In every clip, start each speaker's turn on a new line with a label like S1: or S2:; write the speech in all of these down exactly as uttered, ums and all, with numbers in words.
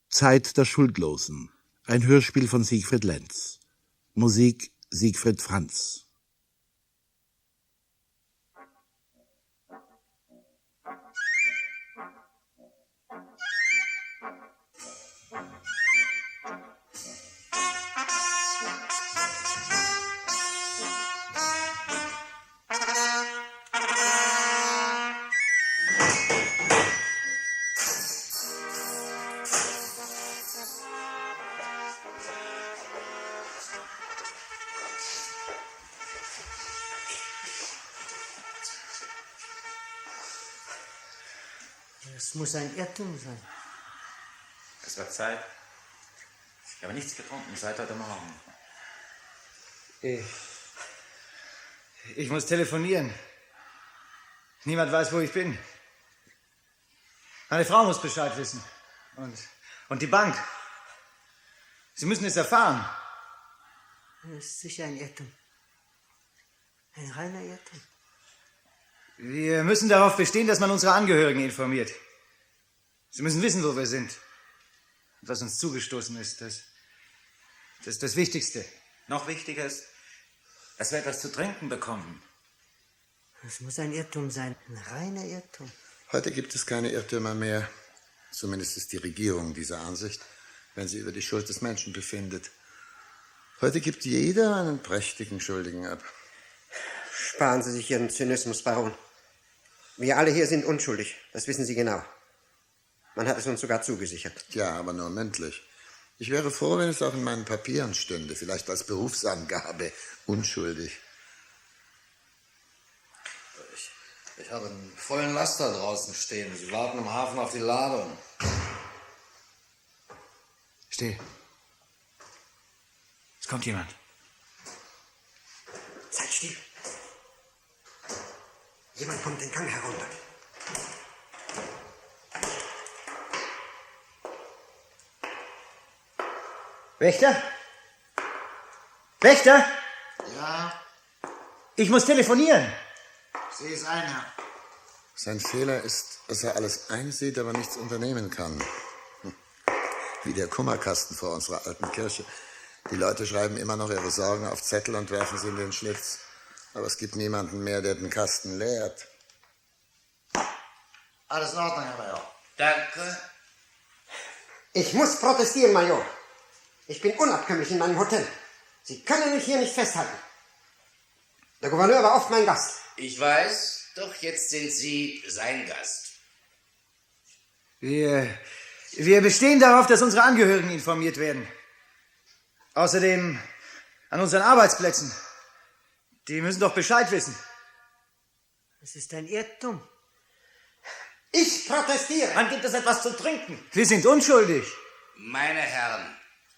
S1: Zeit der Schuldlosen. Ein Hörspiel von Siegfried Lenz. Musik Siegfried Franz.
S2: Es muss ein Irrtum sein.
S3: Es wird Zeit. Ich habe nichts getrunken seit heute Morgen.
S4: Ich, ich muss telefonieren. Niemand weiß, wo ich bin. Meine Frau muss Bescheid wissen. Und, und die Bank. Sie müssen es erfahren.
S2: Das ist sicher ein Irrtum. Ein reiner Irrtum.
S4: Wir müssen darauf bestehen, dass man unsere Angehörigen informiert. Sie müssen wissen, wo wir sind. Und was uns zugestoßen ist, das, das ist das Wichtigste.
S3: Noch wichtiger ist, dass wir etwas zu trinken bekommen.
S2: Es muss ein Irrtum sein. Ein reiner Irrtum.
S5: Heute gibt es keine Irrtümer mehr. Zumindest ist die Regierung dieser Ansicht, wenn sie über die Schuld des Menschen befindet. Heute gibt jeder einen prächtigen Schuldigen ab.
S6: Sparen Sie sich Ihren Zynismus, Baron. Wir alle hier sind unschuldig. Das wissen Sie genau. Man hat es uns sogar zugesichert.
S5: Ja, aber nur mündlich. Ich wäre froh, wenn es auch in meinen Papieren stünde, vielleicht als Berufsangabe, unschuldig.
S7: Ich, ich habe einen vollen Laster draußen stehen. Sie warten im Hafen auf die Ladung.
S4: Still. Es kommt jemand.
S6: Seid still. Jemand kommt den Gang herunter.
S4: Wächter? Wächter?
S7: Ja,
S4: Ich muss telefonieren.
S7: sehe es ein, Herr.
S5: Sein Fehler ist, dass er alles einsieht, aber nichts unternehmen kann. Hm. Wie der Kummerkasten vor unserer alten Kirche. Die Leute schreiben immer noch ihre Sorgen auf Zettel und werfen sie in den Schlitz. Aber es gibt niemanden mehr, der den Kasten leert.
S7: Alles in Ordnung, Herr Major.
S3: Danke.
S6: Ich muss protestieren, Major. Ich bin unabkömmlich in meinem Hotel. Sie können mich hier nicht festhalten. Der Gouverneur war oft mein Gast.
S3: Ich weiß, doch jetzt sind Sie sein Gast.
S4: Wir, wir bestehen darauf, dass unsere Angehörigen informiert werden. Außerdem an unseren Arbeitsplätzen. Die müssen doch Bescheid wissen.
S2: Es ist ein Irrtum.
S6: Ich protestiere.
S4: Wann gibt es etwas zu trinken? Wir sind unschuldig.
S3: Meine Herren,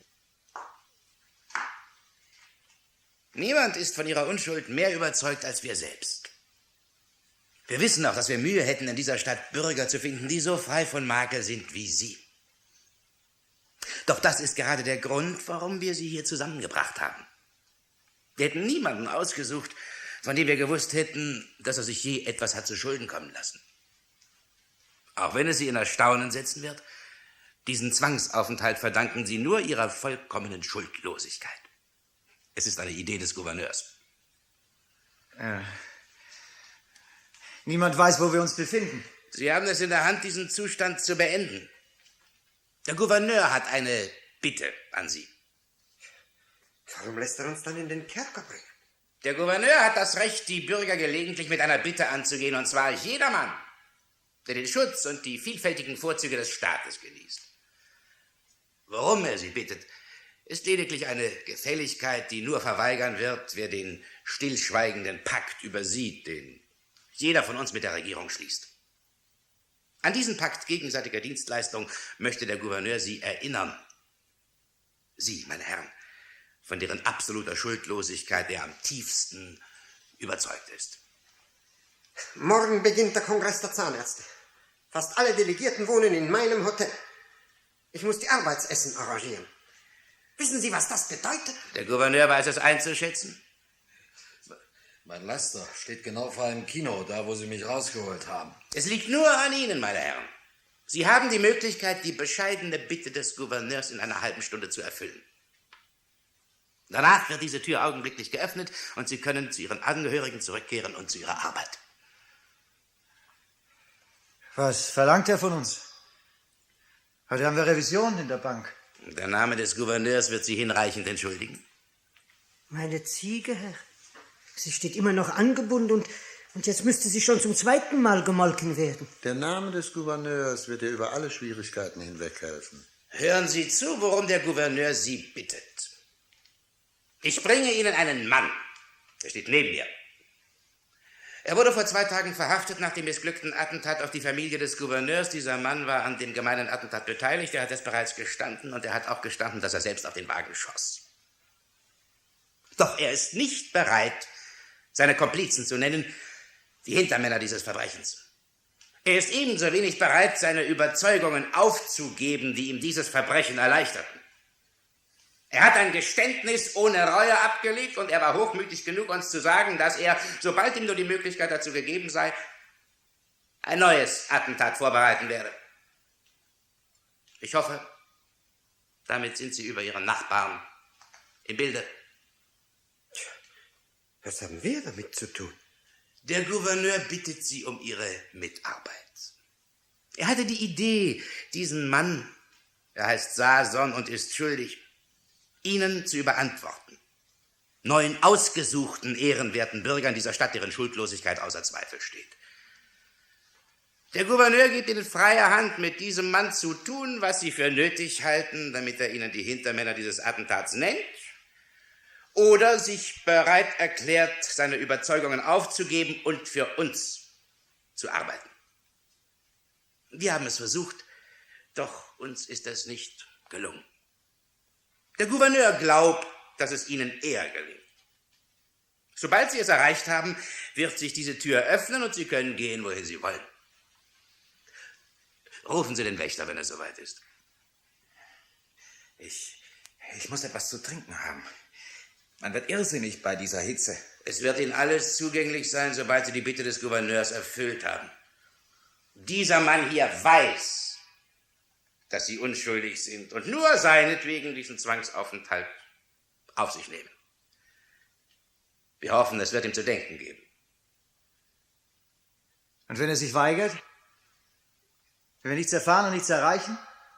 S3: niemand ist von ihrer Unschuld mehr überzeugt als wir selbst. Wir wissen auch, dass wir Mühe hätten, in dieser Stadt Bürger zu finden, die so frei von Makel sind wie Sie. Doch das ist gerade der Grund, warum wir Sie hier zusammengebracht haben. Wir hätten niemanden ausgesucht, von dem wir gewusst hätten, dass er sich je etwas hat zu Schulden kommen lassen. Auch wenn es Sie in Erstaunen setzen wird, diesen Zwangsaufenthalt verdanken Sie nur Ihrer vollkommenen Schuldlosigkeit. Es ist eine Idee des Gouverneurs.
S4: Ja. Niemand weiß, wo wir uns befinden.
S3: Sie haben es in der Hand, diesen Zustand zu beenden. Der Gouverneur hat eine Bitte an Sie.
S6: Warum lässt er uns dann in den Kerker bringen?
S3: Der Gouverneur hat das Recht, die Bürger gelegentlich mit einer Bitte anzugehen, und zwar jedermann, der den Schutz und die vielfältigen Vorzüge des Staates genießt. Worum er sie bittet, ist lediglich eine Gefälligkeit, die nur verweigern wird, wer den stillschweigenden Pakt übersieht, den jeder von uns mit der Regierung schließt. An diesen Pakt gegenseitiger Dienstleistung möchte der Gouverneur Sie erinnern. Sie, meine Herren, von deren absoluter Schuldlosigkeit er am tiefsten überzeugt ist.
S6: Morgen beginnt der Kongress der Zahnärzte. Fast alle Delegierten wohnen in meinem Hotel. Ich muss die Arbeitsessen arrangieren. Wissen Sie, was das bedeutet?
S3: Der Gouverneur weiß es einzuschätzen.
S7: Mein Laster steht genau vor einem Kino, da wo Sie mich rausgeholt haben.
S3: Es liegt nur an Ihnen, meine Herren. Sie haben die Möglichkeit, die bescheidene Bitte des Gouverneurs in einer halben Stunde zu erfüllen. Danach wird diese Tür augenblicklich geöffnet und Sie können zu Ihren Angehörigen zurückkehren und zu Ihrer Arbeit.
S4: Was verlangt er von uns? Heute haben wir Revision in der Bank.
S3: Der Name des Gouverneurs wird Sie hinreichend entschuldigen.
S2: Meine Ziege, Herr. Sie steht immer noch angebunden und, und jetzt müsste sie schon zum zweiten Mal gemolken werden.
S5: Der Name des Gouverneurs wird dir über alle Schwierigkeiten hinweg helfen.
S3: Hören Sie zu, worum der Gouverneur Sie bittet. Ich bringe Ihnen einen Mann. Er steht neben mir. Er wurde vor zwei Tagen verhaftet nach dem missglückten Attentat auf die Familie des Gouverneurs. Dieser Mann war an dem gemeinen Attentat beteiligt. Er hat es bereits gestanden und er hat auch gestanden, dass er selbst auf den Wagen schoss. Doch er ist nicht bereit, seine Komplizen zu nennen, die Hintermänner dieses Verbrechens. Er ist ebenso wenig bereit, seine Überzeugungen aufzugeben, die ihm dieses Verbrechen erleichterten. Er hat ein Geständnis ohne Reue abgelegt und er war hochmütig genug, uns zu sagen, dass er, sobald ihm nur die Möglichkeit dazu gegeben sei, ein neues Attentat vorbereiten werde. Ich hoffe, damit sind Sie über Ihren Nachbarn im Bilde.
S6: Was haben wir damit zu tun?
S3: Der Gouverneur bittet Sie um Ihre Mitarbeit. Er hatte die Idee, diesen Mann, er heißt Sason und ist schuldig, Ihnen zu überantworten. Neun ausgesuchten, ehrenwerten Bürgern dieser Stadt, deren Schuldlosigkeit außer Zweifel steht. Der Gouverneur gibt Ihnen freie Hand, mit diesem Mann zu tun, was Sie für nötig halten, damit er Ihnen die Hintermänner dieses Attentats nennt, oder sich bereit erklärt, seine Überzeugungen aufzugeben und für uns zu arbeiten. Wir haben es versucht, doch uns ist es nicht gelungen. Der Gouverneur glaubt, dass es Ihnen eher gelingt. Sobald Sie es erreicht haben, wird sich diese Tür öffnen und Sie können gehen, wohin Sie wollen. Rufen Sie den Wächter, wenn es soweit ist.
S8: Ich, ich muss etwas zu trinken haben. Man wird irrsinnig bei dieser Hitze.
S3: Es wird Ihnen alles zugänglich sein, sobald Sie die Bitte des Gouverneurs erfüllt haben. Dieser Mann hier weiß, dass Sie unschuldig sind und nur seinetwegen diesen Zwangsaufenthalt auf sich nehmen. Wir hoffen, es wird ihm zu denken geben.
S4: Und wenn er sich weigert? Wenn wir nichts erfahren und nichts erreichen?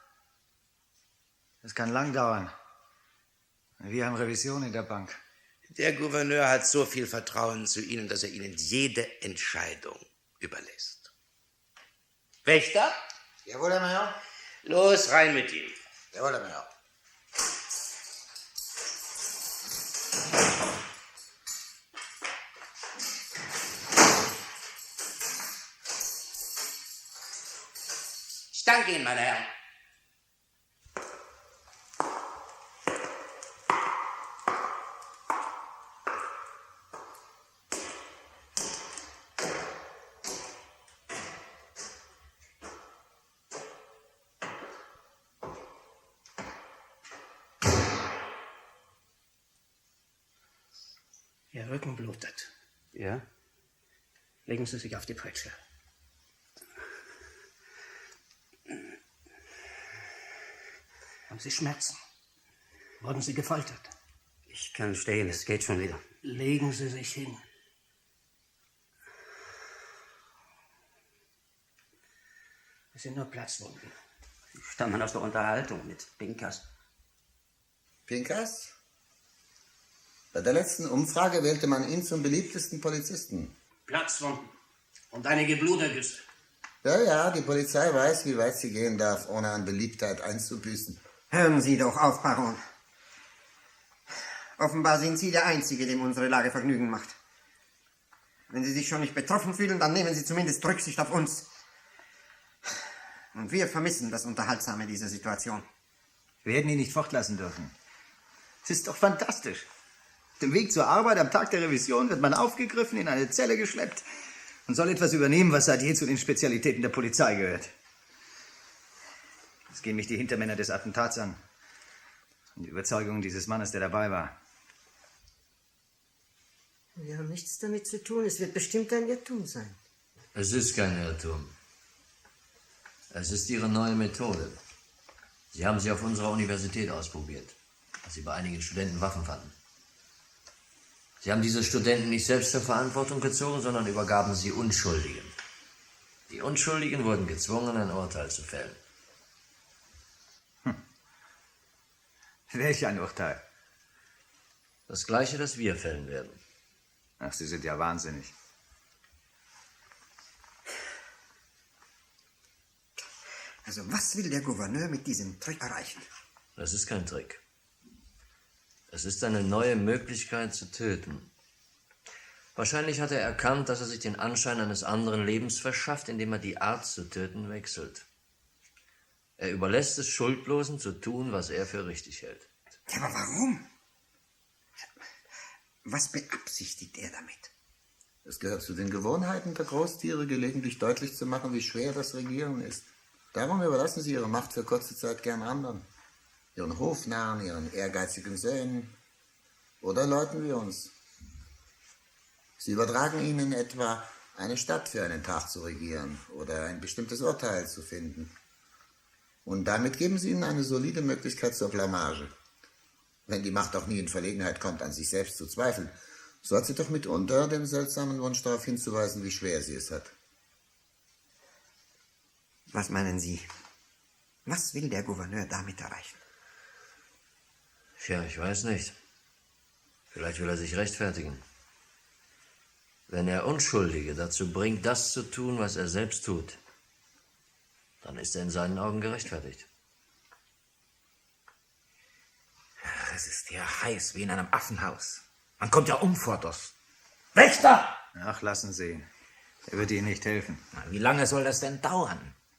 S4: Das kann lang dauern. Wir haben Revision in der Bank.
S3: Der Gouverneur hat so viel Vertrauen zu Ihnen, dass er Ihnen jede Entscheidung überlässt. Wächter?
S6: Jawohl, Herr Major.
S3: Los, rein mit ihm.
S6: Jawohl, Herr Major.
S3: Ich danke Ihnen, meine Herren.
S9: Ihr Rücken blutet.
S3: Ja?
S9: Legen Sie sich auf die Pritsche. Haben Sie Schmerzen? Wurden Sie gefoltert?
S6: Ich kann stehen, es geht schon wieder.
S9: Legen Sie sich hin. Es sind nur Platzwunden.
S6: Sie stammen aus der Unterhaltung mit Pinkas.
S5: Pinkas? Bei der letzten Umfrage wählte man ihn zum beliebtesten Polizisten.
S9: Platzwunden und einige Blutergüsse.
S5: Ja, ja, die Polizei weiß, wie weit sie gehen darf, ohne an Beliebtheit einzubüßen.
S6: Hören Sie doch auf, Baron. Offenbar sind Sie der Einzige, dem unsere Lage Vergnügen macht. Wenn Sie sich schon nicht betroffen fühlen, dann nehmen Sie zumindest Rücksicht auf uns. Und wir vermissen das Unterhaltsame dieser Situation.
S4: Wir hätten ihn nicht fortlassen dürfen. Es ist doch fantastisch. Auf dem Weg zur Arbeit am Tag der Revision wird man aufgegriffen, in eine Zelle geschleppt und soll etwas übernehmen, was seit je zu den Spezialitäten der Polizei gehört. Es gehen mich die Hintermänner des Attentats an und die Überzeugungen dieses Mannes, der dabei war.
S2: Wir haben nichts damit zu tun. Es wird bestimmt ein Irrtum sein.
S7: Es ist kein Irrtum.
S10: Es ist Ihre neue Methode. Sie haben sie auf unserer Universität ausprobiert, als Sie bei einigen Studenten Waffen fanden. Sie haben diese Studenten nicht selbst zur Verantwortung gezogen, sondern übergaben sie Unschuldigen. Die Unschuldigen wurden gezwungen, ein Urteil zu fällen.
S4: Hm. Welch ein Urteil?
S10: Das gleiche, das wir fällen werden.
S4: Ach, Sie sind ja wahnsinnig.
S6: Also was will der Gouverneur mit diesem Trick erreichen?
S10: Das ist kein Trick. Es ist eine neue Möglichkeit zu töten. Wahrscheinlich hat er erkannt, dass er sich den Anschein eines anderen Lebens verschafft, indem er die Art zu töten wechselt. Er überlässt es Schuldlosen zu tun, was er für richtig hält.
S6: Ja, aber warum? Was beabsichtigt er damit?
S5: Es gehört zu den Gewohnheiten der Großtiere, gelegentlich deutlich zu machen, wie schwer das Regieren ist. Darum überlassen sie ihre Macht für kurze Zeit gern anderen. Ihren Hofnarren, ihren ehrgeizigen Söhnen oder Leuten wie uns. Sie übertragen ihnen etwa, eine Stadt für einen Tag zu regieren oder ein bestimmtes Urteil zu finden. Und damit geben sie ihnen eine solide Möglichkeit zur Blamage. Wenn die Macht auch nie in Verlegenheit kommt, an sich selbst zu zweifeln, so hat sie doch mitunter den seltsamen Wunsch darauf hinzuweisen, wie schwer sie es hat.
S6: Was meinen Sie? Was will der Gouverneur damit erreichen?
S10: Tja, ich weiß nicht. Vielleicht will er sich rechtfertigen. Wenn er Unschuldige dazu bringt, das zu tun, was er selbst tut, dann ist er in seinen Augen gerechtfertigt.
S8: Es ist hier heiß wie in einem Affenhaus. Man kommt ja um vor Durst.
S9: Wächter!
S4: Ach, lassen Sie. Er wird Ihnen nicht helfen.
S8: Na, wie lange soll das denn dauern?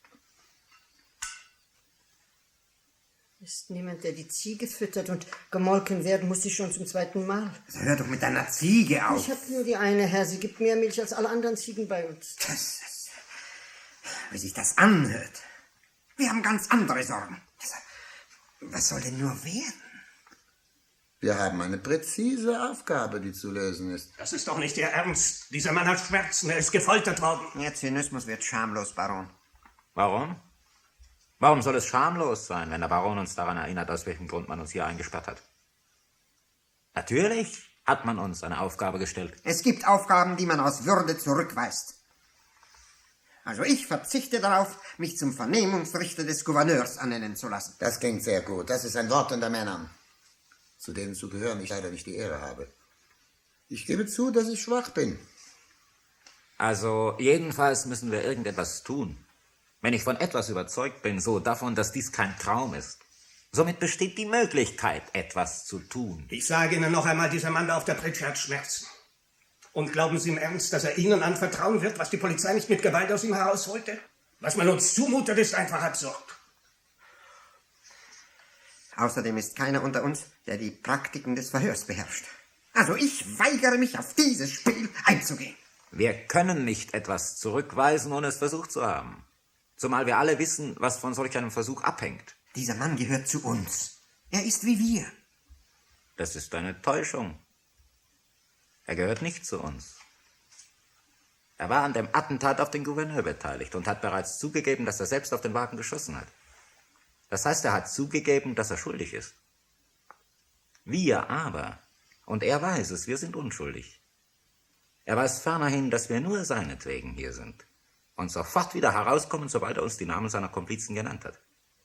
S2: Ist niemand, der die Ziege füttert, und gemolken werden muss sie schon zum zweiten Mal.
S6: Also hör doch mit deiner Ziege auf.
S2: Ich habe nur die eine, Herr. Sie gibt mehr Milch als alle anderen Ziegen bei uns.
S6: Das, das, wie sich das anhört. Wir haben ganz andere Sorgen. Was soll denn nur werden?
S5: Wir haben eine präzise Aufgabe, die zu lösen ist.
S9: Das ist doch nicht Ihr Ernst. Dieser Mann hat Schmerzen, er ist gefoltert worden.
S6: Ihr Zynismus wird schamlos, Baron.
S8: Warum? Warum soll es schamlos sein, wenn der Baron uns daran erinnert, aus welchem Grund man uns hier eingesperrt hat? Natürlich hat man uns eine Aufgabe gestellt.
S6: Es gibt Aufgaben, die man aus Würde zurückweist. Also ich verzichte darauf, mich zum Vernehmungsrichter des Gouverneurs ernennen zu lassen.
S5: Das klingt sehr gut. Das ist ein Wort unter Männern, zu denen zu gehören ich leider nicht die Ehre habe. Ich gebe zu, dass ich schwach bin.
S8: Also jedenfalls müssen wir irgendetwas tun. Wenn ich von etwas überzeugt bin, so davon, dass dies kein Traum ist. Somit besteht die Möglichkeit, etwas zu tun.
S9: Ich sage Ihnen noch einmal, dieser Mann da auf der Pritsche hat Schmerzen. Und glauben Sie im Ernst, dass er Ihnen anvertrauen wird, was die Polizei nicht mit Gewalt aus ihm herausholte? Was man uns zumutet, ist einfach absurd.
S6: Außerdem ist keiner unter uns, der die Praktiken des Verhörs beherrscht. Also ich weigere mich, auf dieses Spiel einzugehen.
S8: Wir können nicht etwas zurückweisen, ohne es versucht zu haben. Zumal wir alle wissen, was von solch einem Versuch abhängt.
S6: Dieser Mann gehört zu uns. Er ist wie wir.
S8: Das ist eine Täuschung. Er gehört nicht zu uns. Er war an dem Attentat auf den Gouverneur beteiligt und hat bereits zugegeben, dass er selbst auf den Wagen geschossen hat. Das heißt, er hat zugegeben, dass er schuldig ist. Wir aber, und er weiß es, wir sind unschuldig. Er weiß fernerhin, dass wir nur seinetwegen hier sind und sofort wieder herauskommen, sobald er uns die Namen seiner Komplizen genannt hat.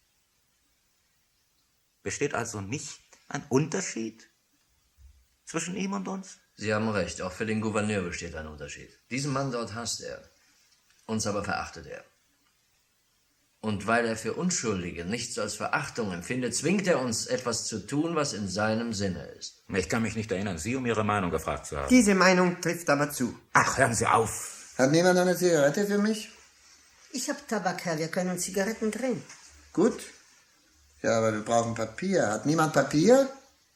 S8: Besteht also nicht ein Unterschied zwischen ihm und uns?
S10: Sie haben recht, auch für den Gouverneur besteht ein Unterschied. Diesen Mann dort hasst er, uns aber verachtet er. Und weil er für Unschuldige nichts als Verachtung empfindet, zwingt er uns, etwas zu tun, was in seinem Sinne ist.
S8: Ich kann mich nicht erinnern, Sie um Ihre Meinung gefragt zu haben.
S6: Diese Meinung trifft aber zu.
S8: Ach, hören Sie auf.
S5: Hat niemand eine Zigarette für mich?
S2: Ich habe Tabak, Herr. Wir können Zigaretten drehen.
S5: Gut. Ja, aber wir brauchen Papier. Hat niemand Papier?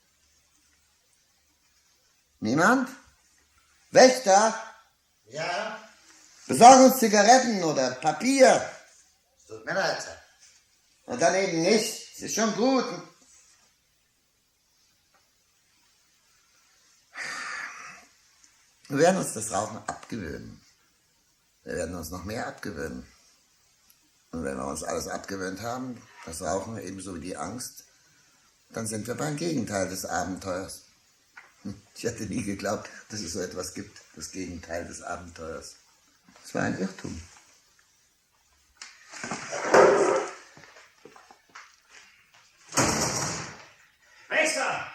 S5: Niemand? Wächter?
S6: Ja?
S5: Besorgen uns Zigaretten oder Papier.
S6: Tut mir leid, Sir.
S5: Und dann eben nicht. Es ist schon gut. Wir werden uns das Rauchen abgewöhnen. Wir werden uns noch mehr abgewöhnen. Und wenn wir uns alles abgewöhnt haben, das Rauchen ebenso wie die Angst, dann sind wir beim Gegenteil des Abenteuers. Ich hätte nie geglaubt, dass es so etwas gibt, das Gegenteil des Abenteuers. Es war ein Irrtum.
S11: Meister!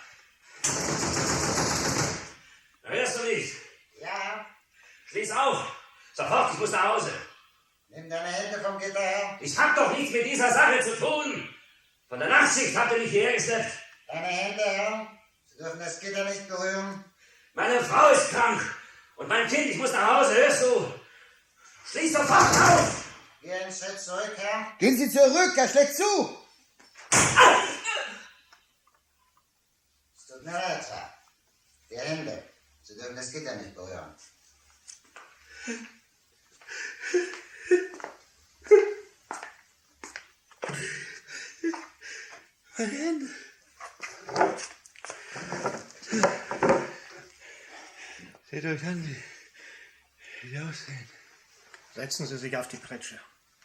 S11: Hörst du mich?
S4: Ja,
S11: Schließ auf! Sofort, ich muss nach Hause.
S4: nimm deine Hände vom Gitter her.
S11: Ich hab doch nichts mit dieser Sache zu tun. Von der Nachtschicht habt ihr mich hierher geschleppt.
S4: Deine Hände her. Sie dürfen das Gitter nicht berühren.
S11: Meine Frau ist krank. Und mein Kind, ich muss nach Hause, hörst du? Schließ sofort auf!
S4: Geh einen Schritt zurück, Herr.
S5: Gehen Sie zurück, er schlägt zu!
S4: Es tut mir leid, Herr. Die Hände. Sie dürfen das Gitter nicht berühren.
S1: Meine Hände. Seht euch an, wie, wie die aussehen.
S9: Setzen Sie sich auf die Pritsche.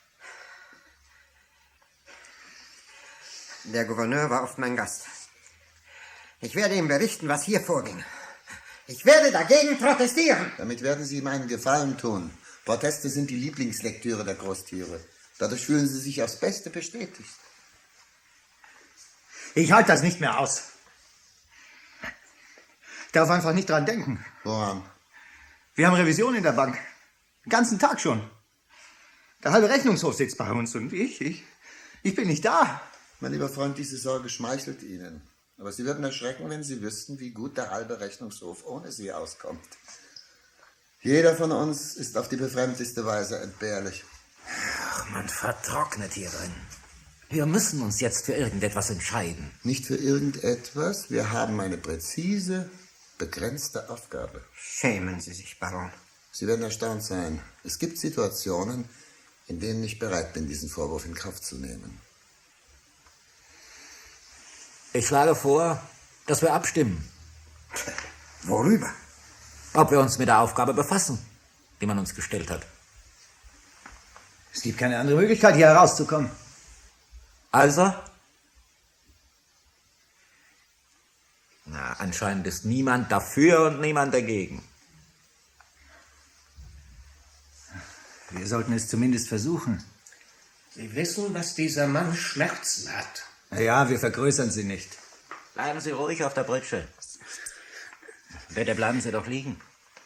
S6: Der Gouverneur war oft mein Gast. Ich werde ihm berichten, was hier vorging. Ich werde dagegen protestieren.
S5: Damit werden Sie ihm einen Gefallen tun. Proteste sind die Lieblingslektüre der Großtiere. Dadurch fühlen Sie sich aufs Beste bestätigt.
S4: Ich halte das nicht mehr aus. Ich darf einfach nicht dran denken.
S5: Woran?
S4: Wir haben Revision in der Bank. Den ganzen Tag schon. Der halbe Rechnungshof sitzt bei uns und ich, ich, ich bin nicht da.
S5: Mein lieber Freund, diese Sorge schmeichelt Ihnen. Aber Sie würden erschrecken, wenn Sie wüssten, wie gut der halbe Rechnungshof ohne Sie auskommt. Jeder von uns ist auf die befremdlichste Weise entbehrlich.
S8: Ach, man vertrocknet hier drin. Wir müssen uns jetzt für irgendetwas entscheiden.
S5: Nicht für irgendetwas. Wir haben eine präzise, begrenzte Aufgabe.
S6: Schämen Sie sich, Baron.
S5: Sie werden erstaunt sein. Es gibt Situationen, in denen ich bereit bin, diesen Vorwurf in Kauf zu nehmen.
S8: Ich schlage vor, dass wir abstimmen.
S6: Worüber?
S8: Ob wir uns mit der Aufgabe befassen, die man uns gestellt hat.
S4: Es gibt keine andere Möglichkeit, hier herauszukommen.
S8: Also? Na, anscheinend ist niemand dafür und niemand dagegen.
S4: Wir sollten es zumindest versuchen.
S9: Sie wissen, dass dieser Mann Schmerzen hat.
S4: Ja, wir vergrößern sie nicht.
S8: Bleiben Sie ruhig auf der Pritsche. Bitte bleiben Sie doch liegen.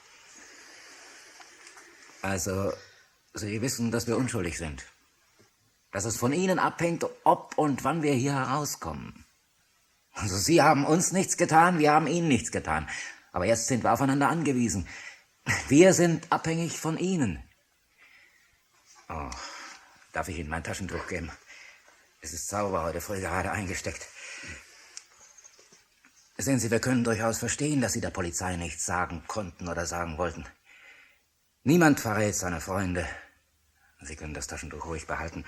S8: Also, Sie wissen, dass wir unschuldig sind. Dass es von Ihnen abhängt, ob und wann wir hier herauskommen. Also Sie haben uns nichts getan, wir haben Ihnen nichts getan. Aber jetzt sind wir aufeinander angewiesen. Wir sind abhängig von Ihnen. Oh, darf ich Ihnen mein Taschentuch geben? Es ist sauber, heute früh gerade eingesteckt. Sehen Sie, wir können durchaus verstehen, dass Sie der Polizei nichts sagen konnten oder sagen wollten. Niemand verrät seine Freunde. Sie können das Taschentuch ruhig behalten.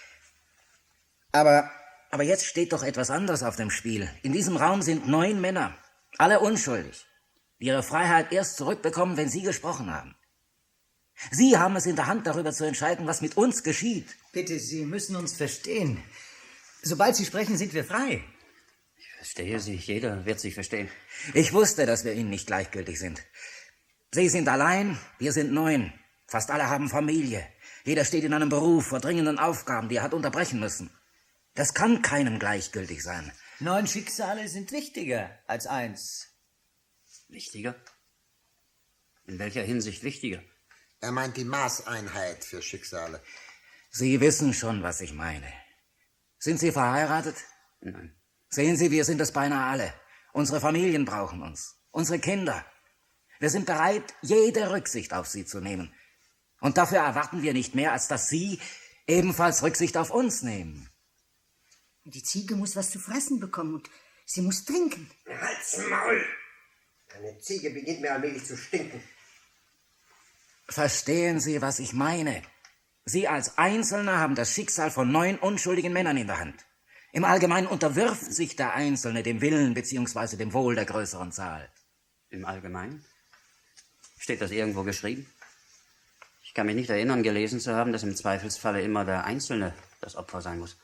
S8: Aber, aber jetzt steht doch etwas anderes auf dem Spiel. In diesem Raum sind neun Männer, alle unschuldig, die ihre Freiheit erst zurückbekommen, wenn Sie gesprochen haben. Sie haben es in der Hand, darüber zu entscheiden, was mit uns geschieht.
S4: Bitte, Sie müssen uns verstehen. Sobald Sie sprechen, sind wir frei.
S12: Ich verstehe Sie. Jeder wird Sie verstehen.
S8: Ich wusste, dass wir Ihnen nicht gleichgültig sind. Sie sind allein, wir sind neun. Fast alle haben Familie. Jeder steht in einem Beruf vor dringenden Aufgaben, die er hat unterbrechen müssen. Das kann keinem gleichgültig sein.
S12: Neun Schicksale sind wichtiger als eins. Wichtiger? In welcher Hinsicht wichtiger?
S5: Er meint die Maßeinheit für Schicksale.
S8: Sie wissen schon, was ich meine. Sind Sie verheiratet?
S12: Nein.
S8: Sehen Sie, wir sind es beinahe alle. Unsere Familien brauchen uns. Unsere Kinder. Wir sind bereit, jede Rücksicht auf sie zu nehmen. Und dafür erwarten wir nicht mehr, als dass Sie ebenfalls Rücksicht auf uns nehmen.
S2: Die Ziege muss was zu fressen bekommen und sie muss trinken.
S6: Halt's Maul! Eine Ziege beginnt mir allmählich zu stinken.
S8: Verstehen Sie, was ich meine? Sie als Einzelner haben das Schicksal von neun unschuldigen Männern in der Hand. Im Allgemeinen unterwirft sich der Einzelne dem Willen bzw. dem Wohl der größeren Zahl.
S12: Im Allgemeinen? Steht das irgendwo geschrieben? Ich kann mich nicht erinnern, gelesen zu haben, dass im Zweifelsfalle immer der Einzelne das Opfer sein muss.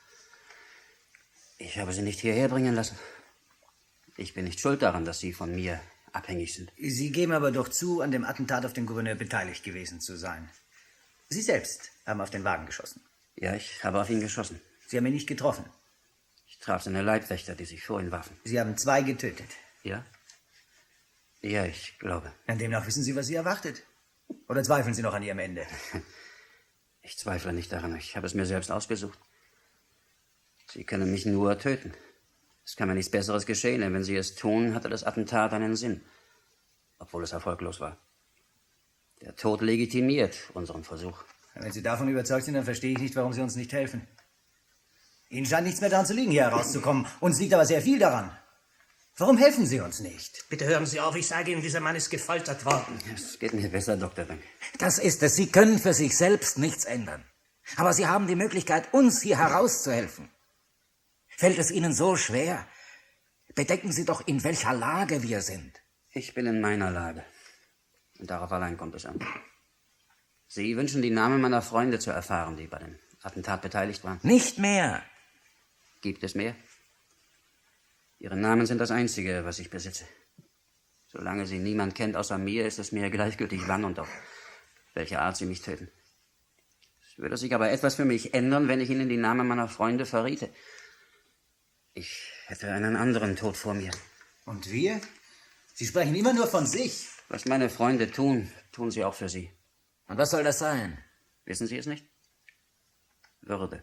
S12: Ich habe Sie nicht hierher bringen lassen. Ich bin nicht schuld daran, dass Sie von mir abhängig sind.
S4: Sie geben aber doch zu, an dem Attentat auf den Gouverneur beteiligt gewesen zu sein. Sie selbst haben auf den Wagen geschossen.
S12: Ja, ich habe auf ihn geschossen.
S4: Sie haben ihn nicht getroffen.
S12: Ich traf seine Leibwächter, die sich vor ihn warfen.
S4: Sie haben zwei getötet.
S12: Ja? Ja, ich glaube.
S4: An demnach wissen Sie, was Sie erwartet. Oder zweifeln Sie noch an Ihrem Ende?
S12: Ich zweifle nicht daran. Ich habe es mir selbst ausgesucht. Sie können mich nur töten. Es kann mir nichts Besseres geschehen, denn wenn Sie es tun, hatte das Attentat einen Sinn. Obwohl es erfolglos war. Der Tod legitimiert unseren Versuch.
S4: Wenn Sie davon überzeugt sind, dann verstehe ich nicht, warum Sie uns nicht helfen. Ihnen scheint nichts mehr daran zu liegen, hier herauszukommen. Uns liegt aber sehr viel daran. Warum helfen Sie uns nicht?
S9: Bitte hören Sie auf, ich sage Ihnen, dieser Mann ist gefoltert worden.
S12: Es geht mir besser, Doktor Dank.
S8: Das ist es. Sie können für sich selbst nichts ändern. Aber Sie haben die Möglichkeit, uns hier herauszuhelfen. Fällt es Ihnen so schwer? Bedenken Sie doch, in welcher Lage wir sind.
S12: Ich bin in meiner Lage. Und darauf allein kommt es an. Sie wünschen, die Namen meiner Freunde zu erfahren, die bei dem Attentat beteiligt waren?
S8: Nicht mehr.
S12: Gibt es mehr? Ihre Namen sind das Einzige, was ich besitze. Solange Sie niemand kennt außer mir, ist es mir gleichgültig, wann und auf welche Art Sie mich töten. Es würde sich aber etwas für mich ändern, wenn ich Ihnen die Namen meiner Freunde verriete. Ich hätte einen anderen Tod vor mir.
S4: Und wir? Sie sprechen immer nur von sich.
S12: Was meine Freunde tun, tun sie auch für Sie.
S8: Und was soll das sein?
S12: Wissen Sie es nicht? Würde.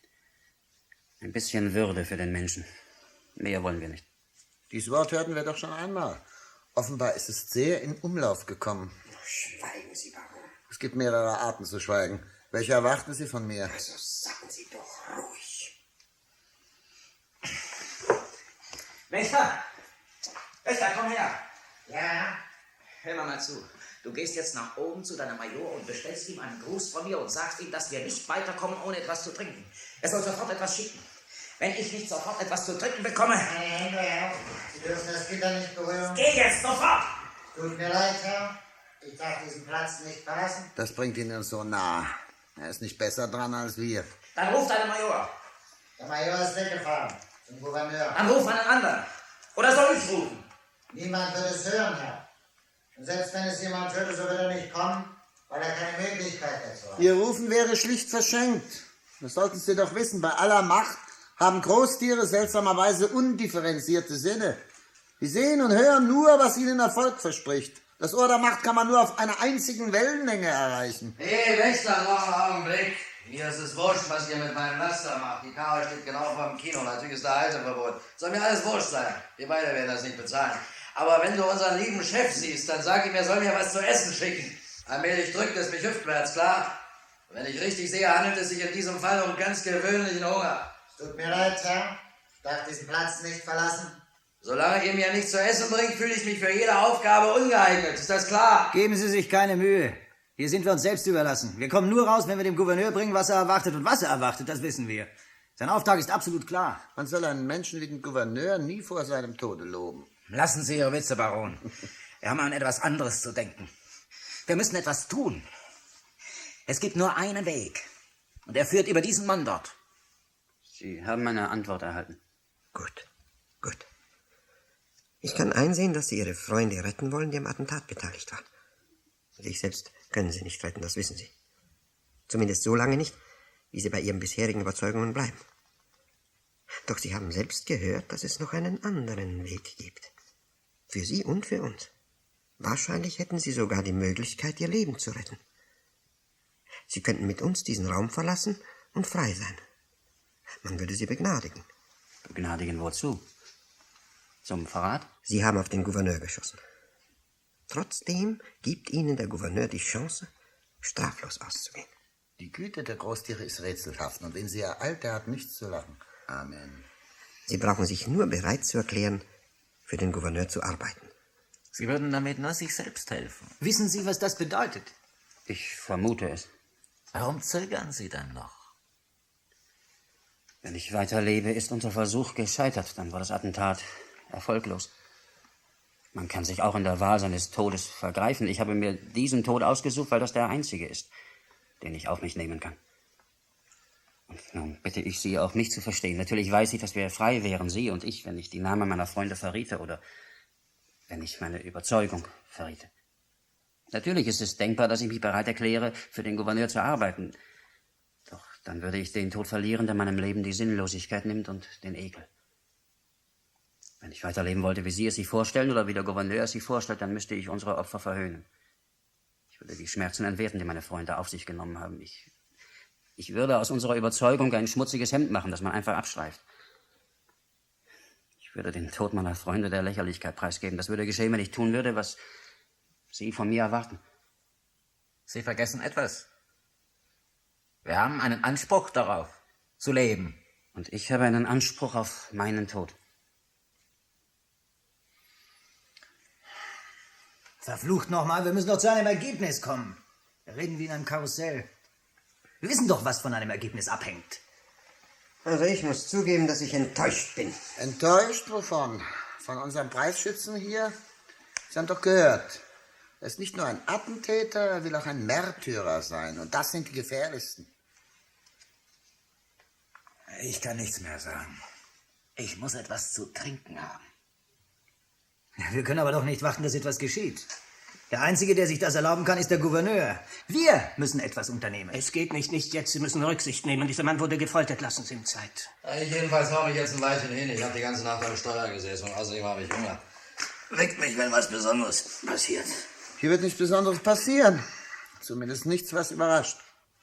S12: Ein bisschen Würde für den Menschen. Mehr wollen wir nicht.
S5: Dieses Wort hörten wir doch schon einmal. Offenbar ist es sehr in Umlauf gekommen.
S6: Schweigen Sie, Baron.
S5: Es gibt mehrere Arten zu schweigen. Welche erwarten Sie von mir?
S6: Also sagen Sie doch ruhig.
S8: Wächter! Wächter, komm her!
S6: Ja?
S8: Hör mal mal zu. Du gehst jetzt nach oben zu deinem Major und bestellst ihm einen Gruß von mir und sagst ihm, dass wir nicht weiterkommen, ohne etwas zu trinken. Er soll sofort etwas schicken. Wenn ich nicht sofort etwas zu trinken bekomme...
S6: Meine Hände auf. Sie dürfen das Gitter nicht berühren.
S8: Geh jetzt, sofort!
S6: Tut mir leid, Herr. Ich darf diesen Platz nicht verlassen.
S5: Das bringt ihn uns so nah. Er ist nicht besser dran als wir.
S8: Dann ruf deinen Major.
S6: Der Major ist weggefahren. Zum Gouverneur.
S8: Dann ruf einen anderen. Oder soll ich rufen?
S6: Niemand wird es hören, Herr. Und selbst wenn es jemand hörte, so wird er nicht kommen, weil er keine Möglichkeit dazu hat.
S5: Ihr Rufen wäre schlicht verschenkt. Das sollten Sie doch wissen. Bei aller Macht haben Großtiere seltsamerweise undifferenzierte Sinne. Die sehen und hören nur, was ihnen Erfolg verspricht. Das Ohr der Macht kann man nur auf einer einzigen Wellenlänge erreichen.
S7: Hey, Wächter, noch einen Augenblick. Mir ist es wurscht, was ihr mit meinem Laster macht. Die Karre steht genau vor dem Kino. Natürlich ist da Halteverbot. Soll mir alles wurscht sein. Wir beide werden das nicht bezahlen. Aber wenn du unseren lieben Chef siehst, dann sag ihm, er soll mir was zu essen schicken. Allmählich drückt es mich hüftwärts, klar? Und wenn ich richtig sehe, handelt es sich in diesem Fall um ganz gewöhnlichen Hunger.
S6: Es tut mir leid, Herr. Ich darf diesen Platz nicht verlassen.
S7: Solange ihr mir nichts zu essen bringt, fühle ich mich für jede Aufgabe ungeeignet. Ist das klar?
S4: Geben Sie sich keine Mühe. Hier sind wir uns selbst überlassen. Wir kommen nur raus, wenn wir dem Gouverneur bringen, was er erwartet. Und was er erwartet, das wissen wir. Sein Auftrag ist absolut klar.
S5: Man soll einen Menschen wie den Gouverneur nie vor seinem Tode loben.
S8: Lassen Sie Ihre Witze, Baron. Wir haben an etwas anderes zu denken. Wir müssen etwas tun. Es gibt nur einen Weg. Und er führt über diesen Mann dort.
S12: Sie haben meine Antwort erhalten.
S6: Gut, gut. Ich kann einsehen, dass Sie Ihre Freunde retten wollen, die am Attentat beteiligt waren. Sich selbst können Sie nicht retten, das wissen Sie. Zumindest so lange nicht, wie Sie bei Ihren bisherigen Überzeugungen bleiben. Doch Sie haben selbst gehört, dass es noch einen anderen Weg gibt. Für Sie und für uns. Wahrscheinlich hätten Sie sogar die Möglichkeit, Ihr Leben zu retten. Sie könnten mit uns diesen Raum verlassen und frei sein. Man würde Sie begnadigen.
S12: Begnadigen wozu? Zum Verrat?
S6: Sie haben auf den Gouverneur geschossen. Trotzdem gibt Ihnen der Gouverneur die Chance, straflos auszugehen.
S5: Die Güte der Großtiere ist rätselhaft, und wenn sie ereilt, er hat nichts zu lachen. Amen.
S6: Sie brauchen sich nur bereit zu erklären, für den Gouverneur zu arbeiten.
S8: Sie würden damit nur sich selbst helfen.
S4: Wissen Sie, was das bedeutet?
S12: Ich vermute es.
S8: Warum zögern Sie dann noch?
S12: Wenn ich weiterlebe, ist unser Versuch gescheitert. Dann war das Attentat erfolglos. Man kann sich auch in der Wahl seines Todes vergreifen. Ich habe mir diesen Tod ausgesucht, weil das der einzige ist, den ich auf mich nehmen kann. Und nun bitte ich Sie auch, mich zu verstehen. Natürlich weiß ich, dass wir frei wären, Sie und ich, wenn ich die Namen meiner Freunde verriete oder wenn ich meine Überzeugung verriete. Natürlich ist es denkbar, dass ich mich bereit erkläre, für den Gouverneur zu arbeiten. Doch dann würde ich den Tod verlieren, der meinem Leben die Sinnlosigkeit nimmt und den Ekel. Wenn ich weiterleben wollte, wie Sie es sich vorstellen oder wie der Gouverneur es sich vorstellt, dann müsste ich unsere Opfer verhöhnen. Ich würde die Schmerzen entwerten, die meine Freunde auf sich genommen haben. Ich, ich würde aus unserer Überzeugung ein schmutziges Hemd machen, das man einfach abstreift. Ich würde den Tod meiner Freunde der Lächerlichkeit preisgeben. Das würde geschehen, wenn ich tun würde, was Sie von mir erwarten.
S8: Sie vergessen etwas. Wir haben einen Anspruch darauf, zu leben.
S12: Und ich habe einen Anspruch auf meinen Tod.
S4: Verflucht nochmal, wir müssen doch zu einem Ergebnis kommen. Wir reden wie in einem Karussell. Wir wissen doch, was von einem Ergebnis abhängt.
S6: Also ich muss zugeben, dass ich enttäuscht bin.
S5: Enttäuscht? Wovon? Von unserem Preisschützen hier? Sie haben doch gehört. Er ist nicht nur ein Attentäter, er will auch ein Märtyrer sein. Und das sind die gefährlichsten.
S4: Ich kann nichts mehr sagen. Ich muss etwas zu trinken haben. Wir können aber doch nicht warten, dass etwas geschieht. Der Einzige, der sich das erlauben kann, ist der Gouverneur. Wir müssen etwas unternehmen.
S9: Es geht nicht, nicht jetzt. Sie müssen Rücksicht nehmen. Dieser Mann wurde gefoltert. Lassen Sie ihm Zeit.
S10: Ich jedenfalls habe mich jetzt ein Weilchen hin. Ich habe die ganze Nacht am Steuer gesessen und außerdem habe ich Hunger. Weckt mich, wenn was Besonderes passiert.
S5: Hier wird nichts Besonderes passieren. Zumindest nichts, was überrascht.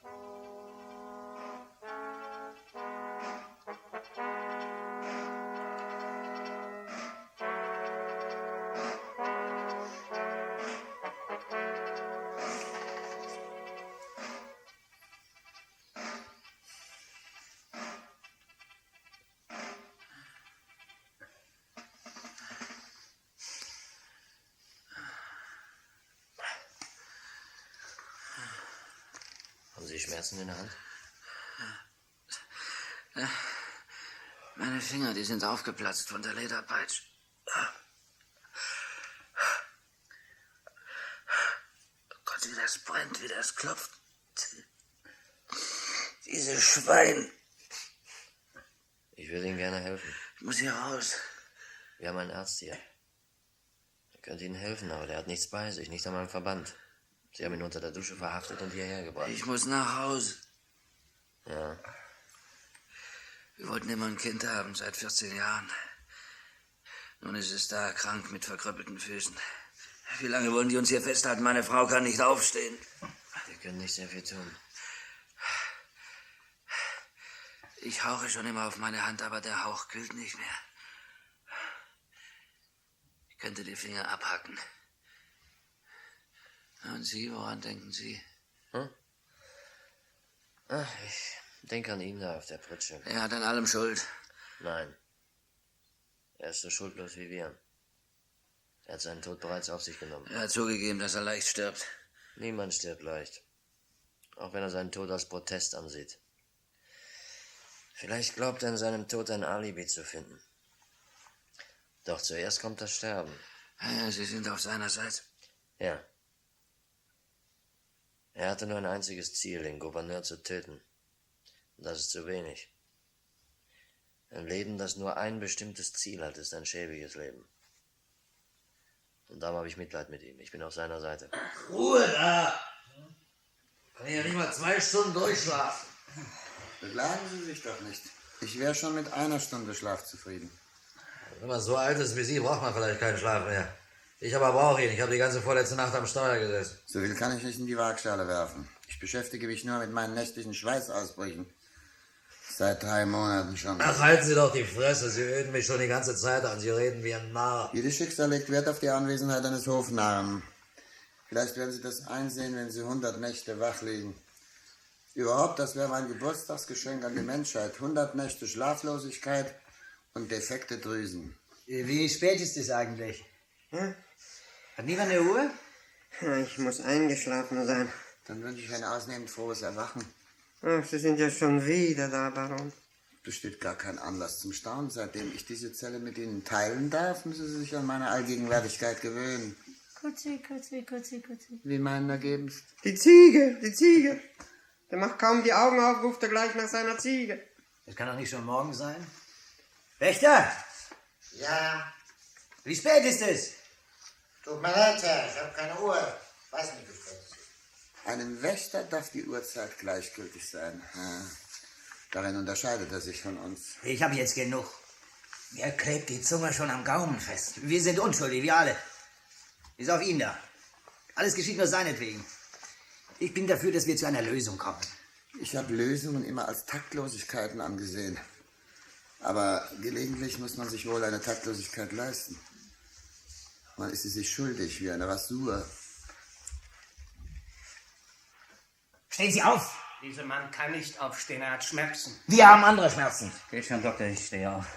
S10: Haben Sie Schmerzen in der Hand?
S7: Ja. Meine Finger, die sind aufgeplatzt von der Lederpeitsche. Oh Gott, wie das brennt, wie das klopft. Dieses Schwein.
S10: Ich würde Ihnen gerne helfen.
S7: Ich muss hier raus.
S10: Wir haben einen Arzt hier. Er könnte Ihnen helfen, aber der hat nichts bei sich, nicht einmal einen Verband. Sie haben ihn unter der Dusche verhaftet und hierher gebracht.
S7: Ich muss nach Hause.
S10: Ja.
S7: Wir wollten immer ein Kind haben, seit vierzehn Jahren. Nun ist es da, krank mit verkrüppelten Füßen. Wie lange wollen die uns hier festhalten? Meine Frau kann nicht aufstehen.
S10: Wir können nicht sehr viel tun.
S7: Ich hauche schon immer auf meine Hand, aber der Hauch gilt nicht mehr. Ich könnte die Finger abhacken. Und Sie, woran denken Sie?
S10: Hm? Ach, ich denke an ihn da auf der Pritsche.
S7: Er hat an allem Schuld.
S10: Nein. Er ist so schuldlos wie wir. Er hat seinen Tod bereits auf sich genommen.
S7: Er hat zugegeben, dass er leicht stirbt.
S10: Niemand stirbt leicht. Auch wenn er seinen Tod als Protest ansieht. Vielleicht glaubt er in seinem Tod ein Alibi zu finden. Doch zuerst kommt das Sterben.
S7: Ja, Sie sind auf seiner Seite.
S10: Ja. Er hatte nur ein einziges Ziel, den Gouverneur zu töten. Und das ist zu wenig. Ein Leben, das nur ein bestimmtes Ziel hat, ist ein schäbiges Leben. Und darum habe ich Mitleid mit ihm. Ich bin auf seiner Seite.
S7: Ruhe da! Kann ich ja nicht mal zwei Stunden durchschlafen.
S5: Beklagen Sie sich doch nicht. Ich wäre schon mit einer Stunde Schlaf zufrieden.
S10: Wenn man so alt ist wie Sie, braucht man vielleicht keinen Schlaf mehr. Ich aber brauche ihn. Ich habe die ganze vorletzte Nacht am Steuer gesessen.
S5: So viel kann ich nicht in die Waagschale werfen. Ich beschäftige mich nur mit meinen nächtlichen Schweißausbrüchen. Seit drei Monaten schon.
S10: Ach, halten Sie doch die Fresse. Sie reden mich schon die ganze Zeit an. Sie reden wie ein Narr.
S5: Jedes Schicksal legt Wert auf die Anwesenheit eines Hofnarren. Vielleicht werden Sie das einsehen, wenn Sie hundert Nächte wach liegen. Überhaupt, das wäre mein Geburtstagsgeschenk an die Menschheit. hundert Nächte Schlaflosigkeit und defekte Drüsen.
S4: Wie spät ist es eigentlich?
S6: Hm?
S4: Hat niemand eine Uhr?
S6: Ja, ich muss eingeschlafen sein.
S5: Dann wünsche ich ein ausnehmend frohes Erwachen.
S6: Ach, Sie sind ja schon wieder da, Baron.
S5: Besteht gar kein Anlass zum Staunen. Seitdem ich diese Zelle mit Ihnen teilen darf, müssen Sie sich an meine Allgegenwärtigkeit gewöhnen.
S6: Kutzi, Kutzi, Kutzi, Kutzi.
S5: Wie meinen ergebenst?
S6: Die Ziege, die Ziege. Der macht kaum die Augen auf, ruft er gleich nach seiner Ziege.
S4: Das kann doch nicht schon morgen sein. Wächter!
S5: Ja,
S4: Wie spät ist es?
S5: tut mir leid, Herr, ich habe keine Uhr. Weiß nicht, wie spät es ist. Einem Wächter darf die Uhrzeit gleichgültig sein. Ja. Darin unterscheidet er sich von uns.
S4: Ich habe jetzt genug. Mir klebt die Zunge schon am Gaumen fest. Wir sind unschuldig, wir alle. Ist auf ihn da. Alles geschieht nur seinetwegen. Ich bin dafür, dass wir zu einer Lösung kommen.
S5: Ich habe Lösungen immer als Taktlosigkeiten angesehen. Aber gelegentlich muss man sich wohl eine Taktlosigkeit leisten. Man ist sie sich schuldig, wie eine Rasur.
S9: Stehen Sie auf! Dieser Mann kann nicht aufstehen, er hat Schmerzen.
S12: Wir haben andere Schmerzen. Geht schon, Doktor, ich stehe auf.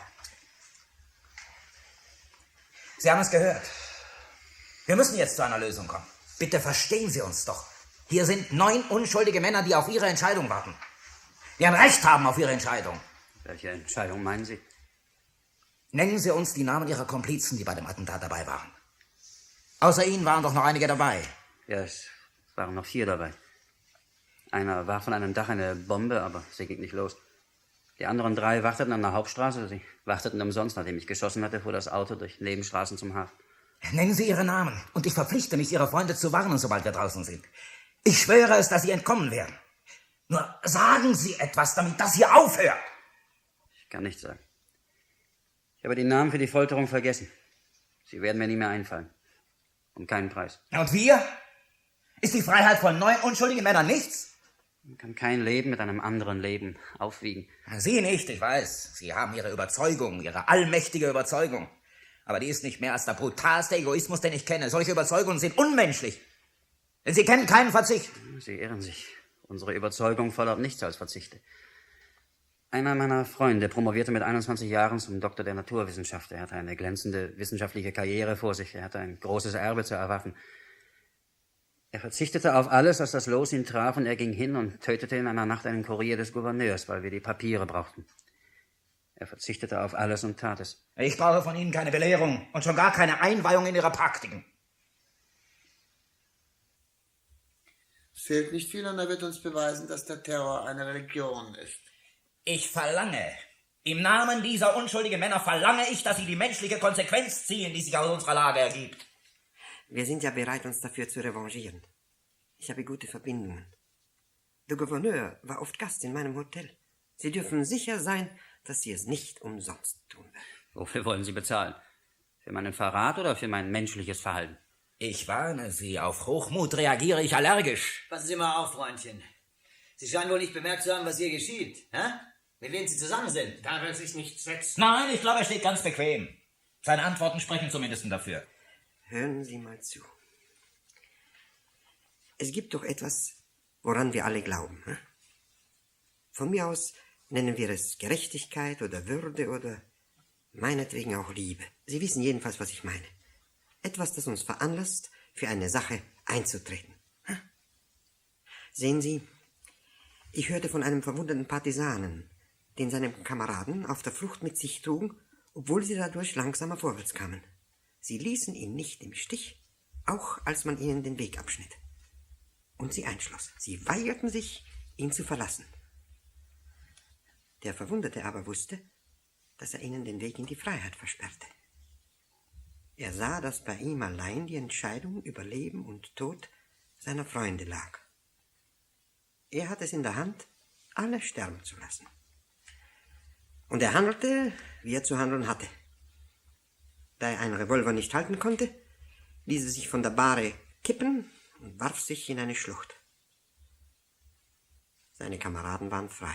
S12: Sie haben es gehört. Wir müssen jetzt zu einer Lösung kommen. Bitte verstehen Sie uns doch. Hier sind neun unschuldige Männer, die auf Ihre Entscheidung warten. Die ein Recht haben auf Ihre Entscheidung.
S13: Welche Entscheidung meinen Sie?
S12: Nennen Sie uns die Namen Ihrer Komplizen, die bei dem Attentat dabei waren. Außer Ihnen waren doch noch einige dabei.
S13: Ja, es waren noch vier dabei. Einer warf von einem Dach eine Bombe, aber sie ging nicht los. Die anderen drei warteten an der Hauptstraße. Sie warteten umsonst, nachdem ich geschossen hatte, fuhr das Auto durch Nebenstraßen zum Hafen.
S12: Nennen Sie Ihre Namen und ich verpflichte mich, Ihre Freunde zu warnen, sobald wir draußen sind. Ich schwöre es, dass Sie entkommen werden. Nur sagen Sie etwas, damit das hier aufhört.
S13: Ich kann nichts sagen. Ich habe die Namen für die Folterung vergessen. Sie werden mir nie mehr einfallen. Um keinen Preis.
S12: Und wir? Ist die Freiheit von neun unschuldigen Männern nichts?
S13: Man kann kein Leben mit einem anderen Leben aufwiegen.
S12: Sie nicht, ich weiß. Sie haben Ihre Überzeugung, Ihre allmächtige Überzeugung. Aber die ist nicht mehr als der brutalste Egoismus, den ich kenne. Solche Überzeugungen sind unmenschlich. Denn sie kennen keinen Verzicht.
S13: Sie irren sich. Unsere Überzeugung fordert nichts als Verzichte. Einer meiner Freunde promovierte mit einundzwanzig Jahren zum Doktor der Naturwissenschaft. Er hatte eine glänzende wissenschaftliche Karriere vor sich. Er hatte ein großes Erbe zu erwarten. Er verzichtete auf alles, als das Los ihn traf, und er ging hin und tötete in einer Nacht einen Kurier des Gouverneurs, weil wir die Papiere brauchten. Er verzichtete auf alles und tat es.
S12: Ich brauche von Ihnen keine Belehrung und schon gar keine Einweihung in Ihre Praktiken.
S5: Es fehlt nicht viel und er wird uns beweisen, dass der Terror eine Religion ist.
S12: Ich verlange, im Namen dieser unschuldigen Männer verlange ich, dass sie die menschliche Konsequenz ziehen, die sich aus unserer Lage ergibt.
S6: Wir sind ja bereit, uns dafür zu revanchieren. Ich habe gute Verbindungen. Der Gouverneur war oft Gast in meinem Hotel. Sie dürfen sicher sein, dass Sie es nicht umsonst tun werden.
S13: Wofür wollen Sie bezahlen? Für meinen Verrat oder für mein menschliches Verhalten?
S12: Ich warne Sie, auf Hochmut reagiere ich allergisch.
S4: Passen Sie mal auf, Freundchen. Sie scheinen wohl nicht bemerkt zu haben, was hier geschieht. Hä? Mit wem Sie zusammen sind.
S9: Da will sich nicht setzen.
S12: Nein, ich glaube, er steht ganz bequem. Seine Antworten sprechen zumindest dafür.
S6: Hören Sie mal zu. Es gibt doch etwas, woran wir alle glauben. Hm? Von mir aus nennen wir es Gerechtigkeit oder Würde oder meinetwegen auch Liebe. Sie wissen jedenfalls, was ich meine. Etwas, das uns veranlasst, für eine Sache einzutreten. Hm? Sehen Sie, ich hörte von einem verwundeten Partisanen, den seine Kameraden auf der Flucht mit sich trugen, obwohl sie dadurch langsamer vorwärts kamen. Sie ließen ihn nicht im Stich, auch als man ihnen den Weg abschnitt und sie einschloss. Sie weigerten sich, ihn zu verlassen. Der Verwundete aber wusste, dass er ihnen den Weg in die Freiheit versperrte. Er sah, dass bei ihm allein die Entscheidung über Leben und Tod seiner Freunde lag. Er hatte es in der Hand, alle sterben zu lassen. Und er handelte, wie er zu handeln hatte. Da er einen Revolver nicht halten konnte, ließ er sich von der Bahre kippen und warf sich in eine Schlucht. Seine Kameraden waren frei.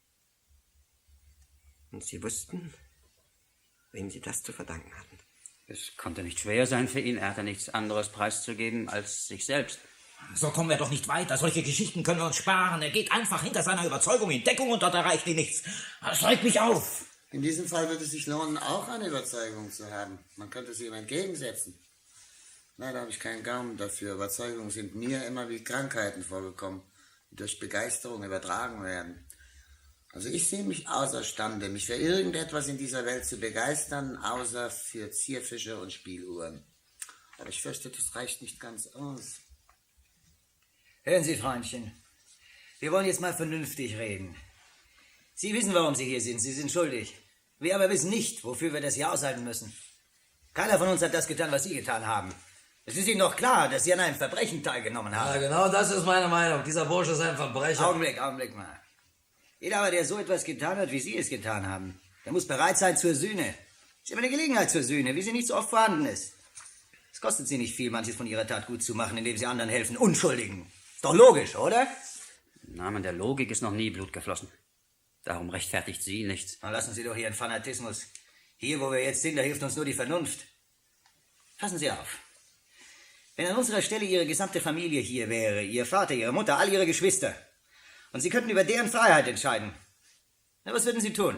S6: Und sie wussten, wem sie das zu verdanken hatten.
S13: Es konnte nicht schwer sein für ihn. Er hatte nichts anderes preiszugeben als sich selbst.
S12: So kommen wir doch nicht weiter. Solche Geschichten können wir uns sparen. Er geht einfach hinter seiner Überzeugung in Deckung und dort erreicht ihn nichts. Das regt mich auf.
S5: In diesem Fall würde es sich lohnen, auch eine Überzeugung zu haben. Man könnte sie ihm entgegensetzen. Leider habe ich keinen Gaumen dafür. Überzeugungen sind mir immer wie Krankheiten vorgekommen, die durch Begeisterung übertragen werden. Also ich sehe mich außerstande, mich für irgendetwas in dieser Welt zu begeistern, außer für Zierfische und Spieluhren. Aber ich fürchte, das reicht nicht ganz aus.
S4: Hören Sie, Freundchen. wir wollen jetzt mal vernünftig reden. Sie wissen, warum Sie hier sind. Sie sind schuldig. Wir aber wissen nicht, wofür wir das hier aushalten müssen. Keiner von uns hat das getan, was Sie getan haben. Es ist Ihnen doch klar, dass Sie an einem Verbrechen teilgenommen haben.
S10: Ja, genau das ist meine Meinung. Dieser Bursche ist ein Verbrecher.
S4: Augenblick, Augenblick mal. Jeder aber, der so etwas getan hat, wie Sie es getan haben, der muss bereit sein zur Sühne. Es ist immer eine Gelegenheit zur Sühne, wie sie nicht so oft vorhanden ist. Es kostet Sie nicht viel, manches von Ihrer Tat gut zu machen, indem Sie anderen helfen. Unschuldigen. Ist doch logisch, oder?
S13: Im Namen der Logik ist noch nie Blut geflossen. Darum rechtfertigt Sie nichts.
S4: Na, lassen Sie doch Ihren Fanatismus. Hier, wo wir jetzt sind, da hilft uns nur die Vernunft. Passen Sie auf. Wenn an unserer Stelle Ihre gesamte Familie hier wäre, Ihr Vater, Ihre Mutter, all Ihre Geschwister, und Sie könnten über deren Freiheit entscheiden, na, was würden Sie tun?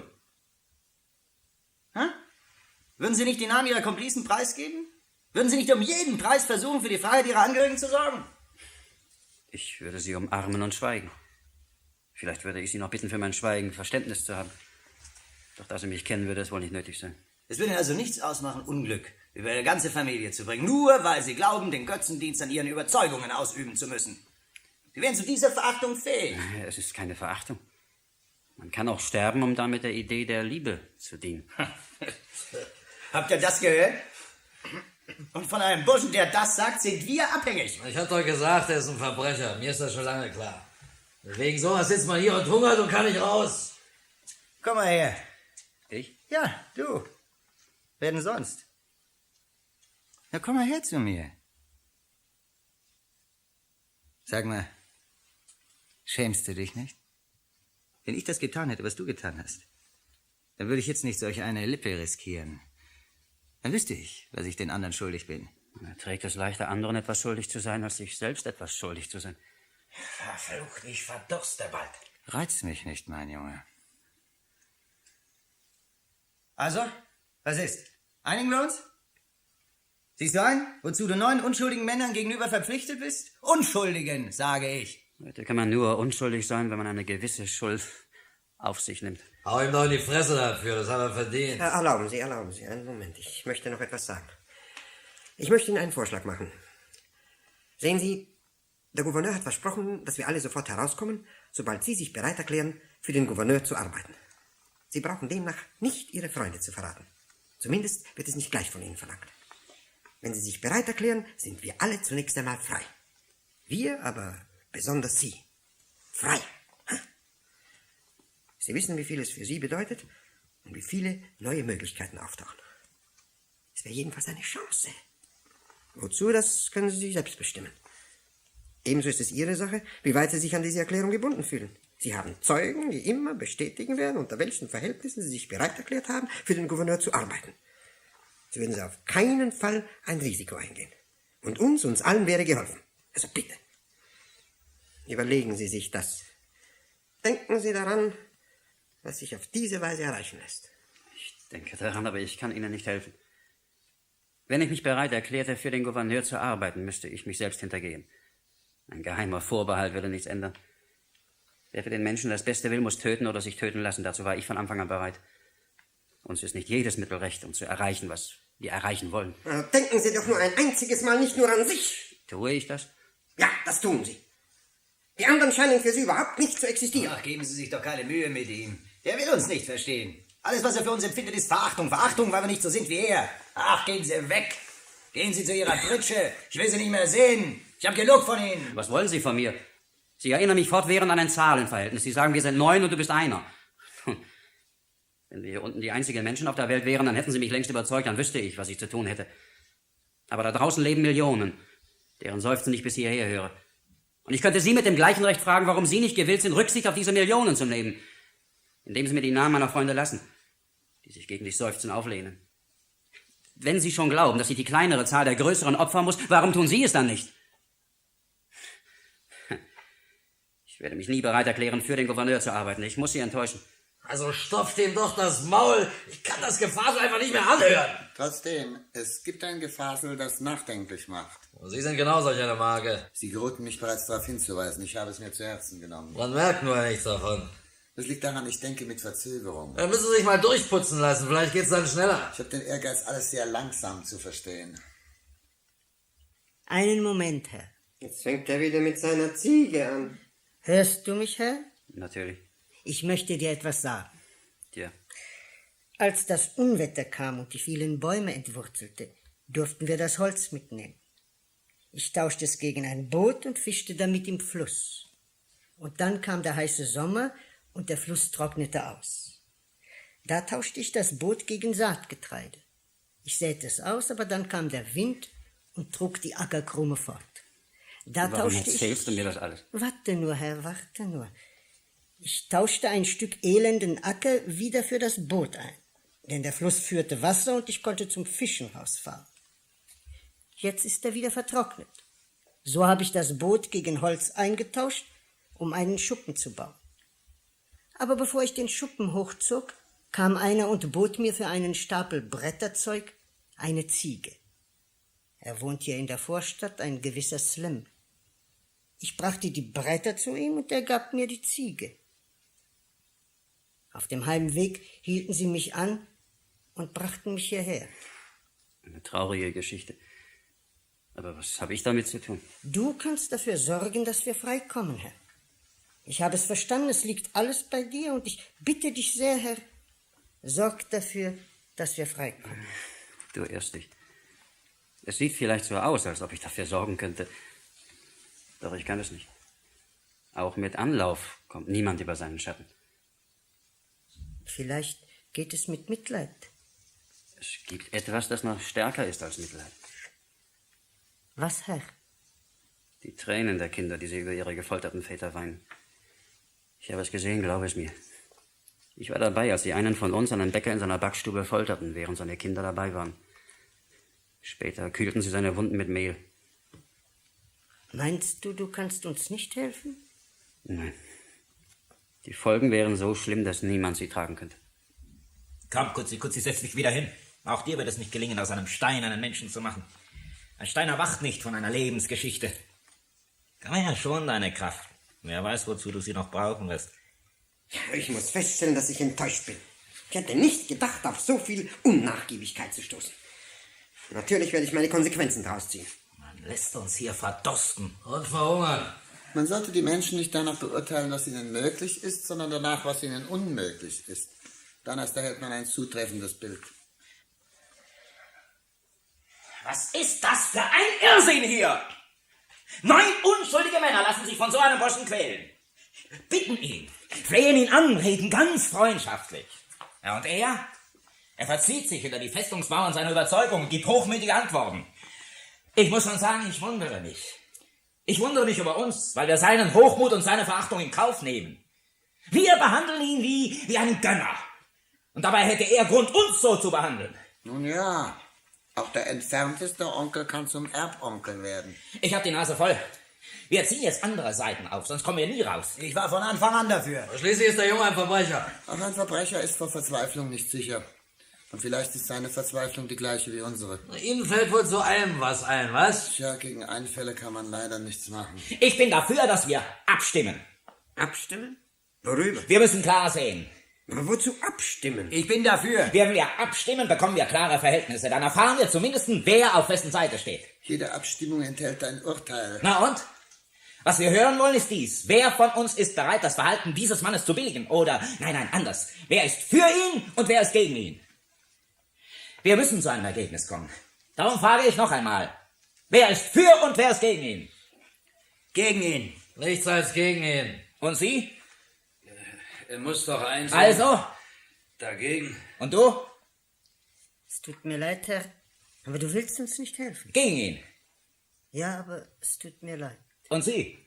S4: Ha? Würden Sie nicht die Namen Ihrer Komplizen preisgeben? Würden Sie nicht um jeden Preis versuchen, für die Freiheit Ihrer Angehörigen zu sorgen?
S13: Ich würde Sie umarmen und schweigen. Vielleicht würde ich Sie noch bitten, für mein Schweigen Verständnis zu haben. Doch da Sie mich kennen, würde es wohl nicht nötig sein.
S4: Es würde Ihnen also nichts ausmachen, Unglück über Ihre ganze Familie zu bringen, nur weil Sie glauben, den Götzendienst an Ihren Überzeugungen ausüben zu müssen. Sie wären zu dieser Verachtung fähig.
S13: Es ist keine Verachtung. Man kann auch sterben, um damit der Idee der Liebe zu dienen.
S4: Habt ihr das gehört? Und von einem Burschen, der das sagt, sind wir abhängig.
S10: Ich hab doch gesagt, er ist ein Verbrecher. Mir ist das schon lange klar. Wegen sowas sitzt man hier und hungert und kann nicht raus.
S4: Komm mal her.
S13: Ich?
S4: Ja, du. Wer denn sonst? Na, komm mal her zu mir. Sag mal, schämst du dich nicht? Wenn ich das getan hätte, was du getan hast, dann würde ich jetzt nicht solch eine Lippe riskieren. Dann wüsste ich, was ich den anderen schuldig bin.
S13: Er trägt es leichter, anderen etwas schuldig zu sein, als sich selbst etwas schuldig zu sein.
S9: Verflucht, ich verdurste bald.
S4: Reizt mich nicht, mein Junge. Also, was ist? Einigen wir uns? Siehst du ein, wozu du neun unschuldigen Männern gegenüber verpflichtet bist? Unschuldigen, sage ich.
S13: Heute kann man nur unschuldig sein, wenn man eine gewisse Schuld auf sich nimmt.
S10: Hau ihm doch in die Fresse dafür, das hat er verdient.
S6: Ja, erlauben Sie, erlauben Sie, einen Moment, ich möchte noch etwas sagen. Ich möchte Ihnen einen Vorschlag machen. Sehen Sie, der Gouverneur hat versprochen, dass wir alle sofort herauskommen, sobald Sie sich bereit erklären, für den Gouverneur zu arbeiten. Sie brauchen demnach nicht Ihre Freunde zu verraten. Zumindest wird es nicht gleich von Ihnen verlangt. Wenn Sie sich bereit erklären, sind wir alle zunächst einmal frei. Wir, aber besonders Sie. Frei. Sie wissen, wie viel es für Sie bedeutet und wie viele neue Möglichkeiten auftauchen. Es wäre jedenfalls eine Chance. Wozu, das können Sie sich selbst bestimmen. Ebenso ist es Ihre Sache, wie weit Sie sich an diese Erklärung gebunden fühlen. Sie haben Zeugen, die immer bestätigen werden, unter welchen Verhältnissen Sie sich bereit erklärt haben, für den Gouverneur zu arbeiten. Sie würden auf keinen Fall ein Risiko eingehen. Und uns, uns allen wäre geholfen. Also bitte. Überlegen Sie sich das. Denken Sie daran, was sich auf diese Weise erreichen lässt.
S13: Ich denke daran, aber ich kann Ihnen nicht helfen. Wenn ich mich bereit erklärte, für den Gouverneur zu arbeiten, müsste ich mich selbst hintergehen. Ein geheimer Vorbehalt würde nichts ändern. Wer für den Menschen das Beste will, muss töten oder sich töten lassen. Dazu war ich von Anfang an bereit. Uns ist nicht jedes Mittel recht, um zu erreichen, was wir erreichen wollen.
S6: Denken Sie doch nur ein einziges Mal nicht nur an sich.
S13: Tue ich das?
S6: Ja, das tun Sie. Die anderen scheinen für Sie überhaupt nicht zu existieren.
S4: Ach, geben Sie sich doch keine Mühe mit ihm. Der will uns nicht verstehen. Alles, was er für uns empfindet, ist Verachtung. Verachtung, weil wir nicht so sind wie er. Ach, gehen Sie weg. Gehen Sie zu Ihrer Pritsche. Ich will Sie nicht mehr sehen. Ich habe genug von Ihnen.
S13: Was wollen Sie von mir? Sie erinnern mich fortwährend an ein Zahlenverhältnis. Sie sagen, wir sind neun und du bist einer. Wenn wir hier unten die einzigen Menschen auf der Welt wären, dann hätten Sie mich längst überzeugt, dann wüsste ich, was ich zu tun hätte. Aber da draußen leben Millionen, deren Seufzen ich bis hierher höre. Und ich könnte Sie mit dem gleichen Recht fragen, warum Sie nicht gewillt sind, Rücksicht auf diese Millionen zu nehmen, indem Sie mir die Namen meiner Freunde lassen, die sich gegen dich seufzen auflehnen. Wenn Sie schon glauben, dass ich die kleinere Zahl der größeren opfern muss, warum tun Sie es dann nicht? Ich werde mich nie bereit erklären, für den Gouverneur zu arbeiten. Ich muss Sie enttäuschen.
S10: Also stopft ihm doch das Maul. Ich kann das Gefasel einfach nicht mehr anhören.
S5: Trotzdem, es gibt ein Gefasel, das nachdenklich macht.
S10: Und Sie sind genau solch eine Marke.
S5: Sie geruhten mich bereits darauf hinzuweisen. Ich habe es mir zu Herzen genommen.
S10: Man merkt nur nichts davon.
S5: Das liegt daran, ich denke mit Verzögerung.
S10: Dann müssen Sie sich mal durchputzen lassen. Vielleicht geht's dann schneller.
S5: Ich habe den Ehrgeiz, alles sehr langsam zu verstehen.
S2: Einen Moment, Herr.
S6: Jetzt fängt er wieder mit seiner Ziege an.
S2: Hörst du mich, Herr?
S13: Natürlich.
S2: Ich möchte dir etwas sagen.
S13: Ja.
S2: Als das Unwetter kam und die vielen Bäume entwurzelte, durften wir das Holz mitnehmen. Ich tauschte es gegen ein Boot und fischte damit im Fluss. Und dann kam der heiße Sommer und der Fluss trocknete aus. Da tauschte ich das Boot gegen Saatgetreide. Ich säte es aus, aber dann kam der Wind und trug die Ackerkrume fort. Da
S13: Warum
S2: tauschte
S13: erzählst
S2: ich...
S13: du mir das alles?
S2: Warte nur, Herr, warte nur. Ich tauschte ein Stück elenden Acker wieder für das Boot ein, denn der Fluss führte Wasser und ich konnte zum Fischenhaus fahren. Jetzt ist er wieder vertrocknet. So habe ich das Boot gegen Holz eingetauscht, um einen Schuppen zu bauen. Aber bevor ich den Schuppen hochzog, kam einer und bot mir für einen Stapel Bretterzeug eine Ziege. Er wohnt hier in der Vorstadt, ein gewisser Slim. Ich brachte die Bretter zu ihm und er gab mir die Ziege. Auf dem Heimweg hielten sie mich an und brachten mich hierher.
S13: Eine traurige Geschichte. Aber was habe ich damit zu tun?
S2: Du kannst dafür sorgen, dass wir freikommen, Herr. Ich habe es verstanden, es liegt alles bei dir und ich bitte dich sehr, Herr, sorg dafür, dass wir freikommen.
S13: Du irrst dich. Es sieht vielleicht so aus, als ob ich dafür sorgen könnte. Doch ich kann es nicht. Auch mit Anlauf kommt niemand über seinen Schatten.
S2: Vielleicht geht es mit Mitleid.
S13: Es gibt etwas, das noch stärker ist als Mitleid.
S2: Was, Herr?
S13: Die Tränen der Kinder, die sie über ihre gefolterten Väter weinen. Ich habe es gesehen, glaube es mir. Ich war dabei, als sie einen von uns, einen Bäcker in seiner Backstube, folterten, während seine Kinder dabei waren. Später kühlten sie seine Wunden mit Mehl.
S2: Meinst du, du kannst uns nicht helfen?
S13: Nein. Die Folgen wären so schlimm, dass niemand sie tragen könnte.
S8: Komm, Kutzi, Kutzi, setz dich wieder hin. Auch dir wird es nicht gelingen, aus einem Stein einen Menschen zu machen. Ein Stein erwacht nicht von einer Lebensgeschichte. Komm her, schon deine Kraft. Wer weiß, wozu du sie noch brauchen wirst.
S6: Ich muss feststellen, dass ich enttäuscht bin. Ich hätte nicht gedacht, auf so viel Unnachgiebigkeit zu stoßen. Natürlich werde ich meine Konsequenzen daraus ziehen.
S8: Man lässt uns hier verdursten.
S10: Und verhungern.
S5: Man sollte die Menschen nicht danach beurteilen, was ihnen möglich ist, sondern danach, was ihnen unmöglich ist. Dann erst erhält man ein zutreffendes Bild.
S11: Was ist das für ein Irrsinn hier? Neun unschuldige Männer lassen sich von so einem Burschen quälen. Bitten ihn, flehen ihn an, reden ganz freundschaftlich. Ja, und er? Er verzieht sich hinter die Festungsmauern seiner Überzeugung und gibt hochmütige Antworten. Ich muss schon sagen, ich wundere mich. Ich wundere mich über uns, weil wir seinen Hochmut und seine Verachtung in Kauf nehmen. Wir behandeln ihn wie, wie einen Gönner. Und dabei hätte er Grund, uns so zu behandeln.
S5: Nun ja, auch der entfernteste Onkel kann zum Erbonkel werden.
S11: Ich hab die Nase voll. Wir ziehen jetzt andere Seiten auf, sonst kommen wir nie raus.
S4: Ich war von Anfang an dafür.
S10: Schließlich ist der Junge ein Verbrecher.
S5: Auch ein Verbrecher ist vor Verzweiflung nicht sicher. Und vielleicht ist seine Verzweiflung die gleiche wie unsere.
S10: Ihnen fällt wohl zu allem was ein, was?
S5: Tja, gegen Einfälle kann man leider nichts machen.
S11: Ich bin dafür, dass wir abstimmen.
S6: Abstimmen? Worüber?
S11: Wir müssen klar sehen.
S6: Aber wozu abstimmen?
S4: Ich bin dafür.
S11: Wenn wir abstimmen, bekommen wir klare Verhältnisse. Dann erfahren wir zumindest, wer auf wessen Seite steht.
S5: Jede Abstimmung enthält ein Urteil.
S11: Na und? Was wir hören wollen, ist dies. Wer von uns ist bereit, das Verhalten dieses Mannes zu billigen? Oder, nein, nein, anders. Wer ist für ihn und wer ist gegen ihn? Wir müssen zu einem Ergebnis kommen. Darum frage ich noch einmal. Wer ist für und wer ist gegen ihn?
S4: Gegen ihn.
S10: Nichts als gegen ihn.
S11: Und Sie?
S10: Er muss doch eins sein.
S11: Also?
S10: Dagegen.
S11: Und du?
S2: Es tut mir leid, Herr, aber du willst uns nicht helfen.
S11: Gegen ihn.
S2: Ja, aber es tut mir leid.
S11: Und Sie?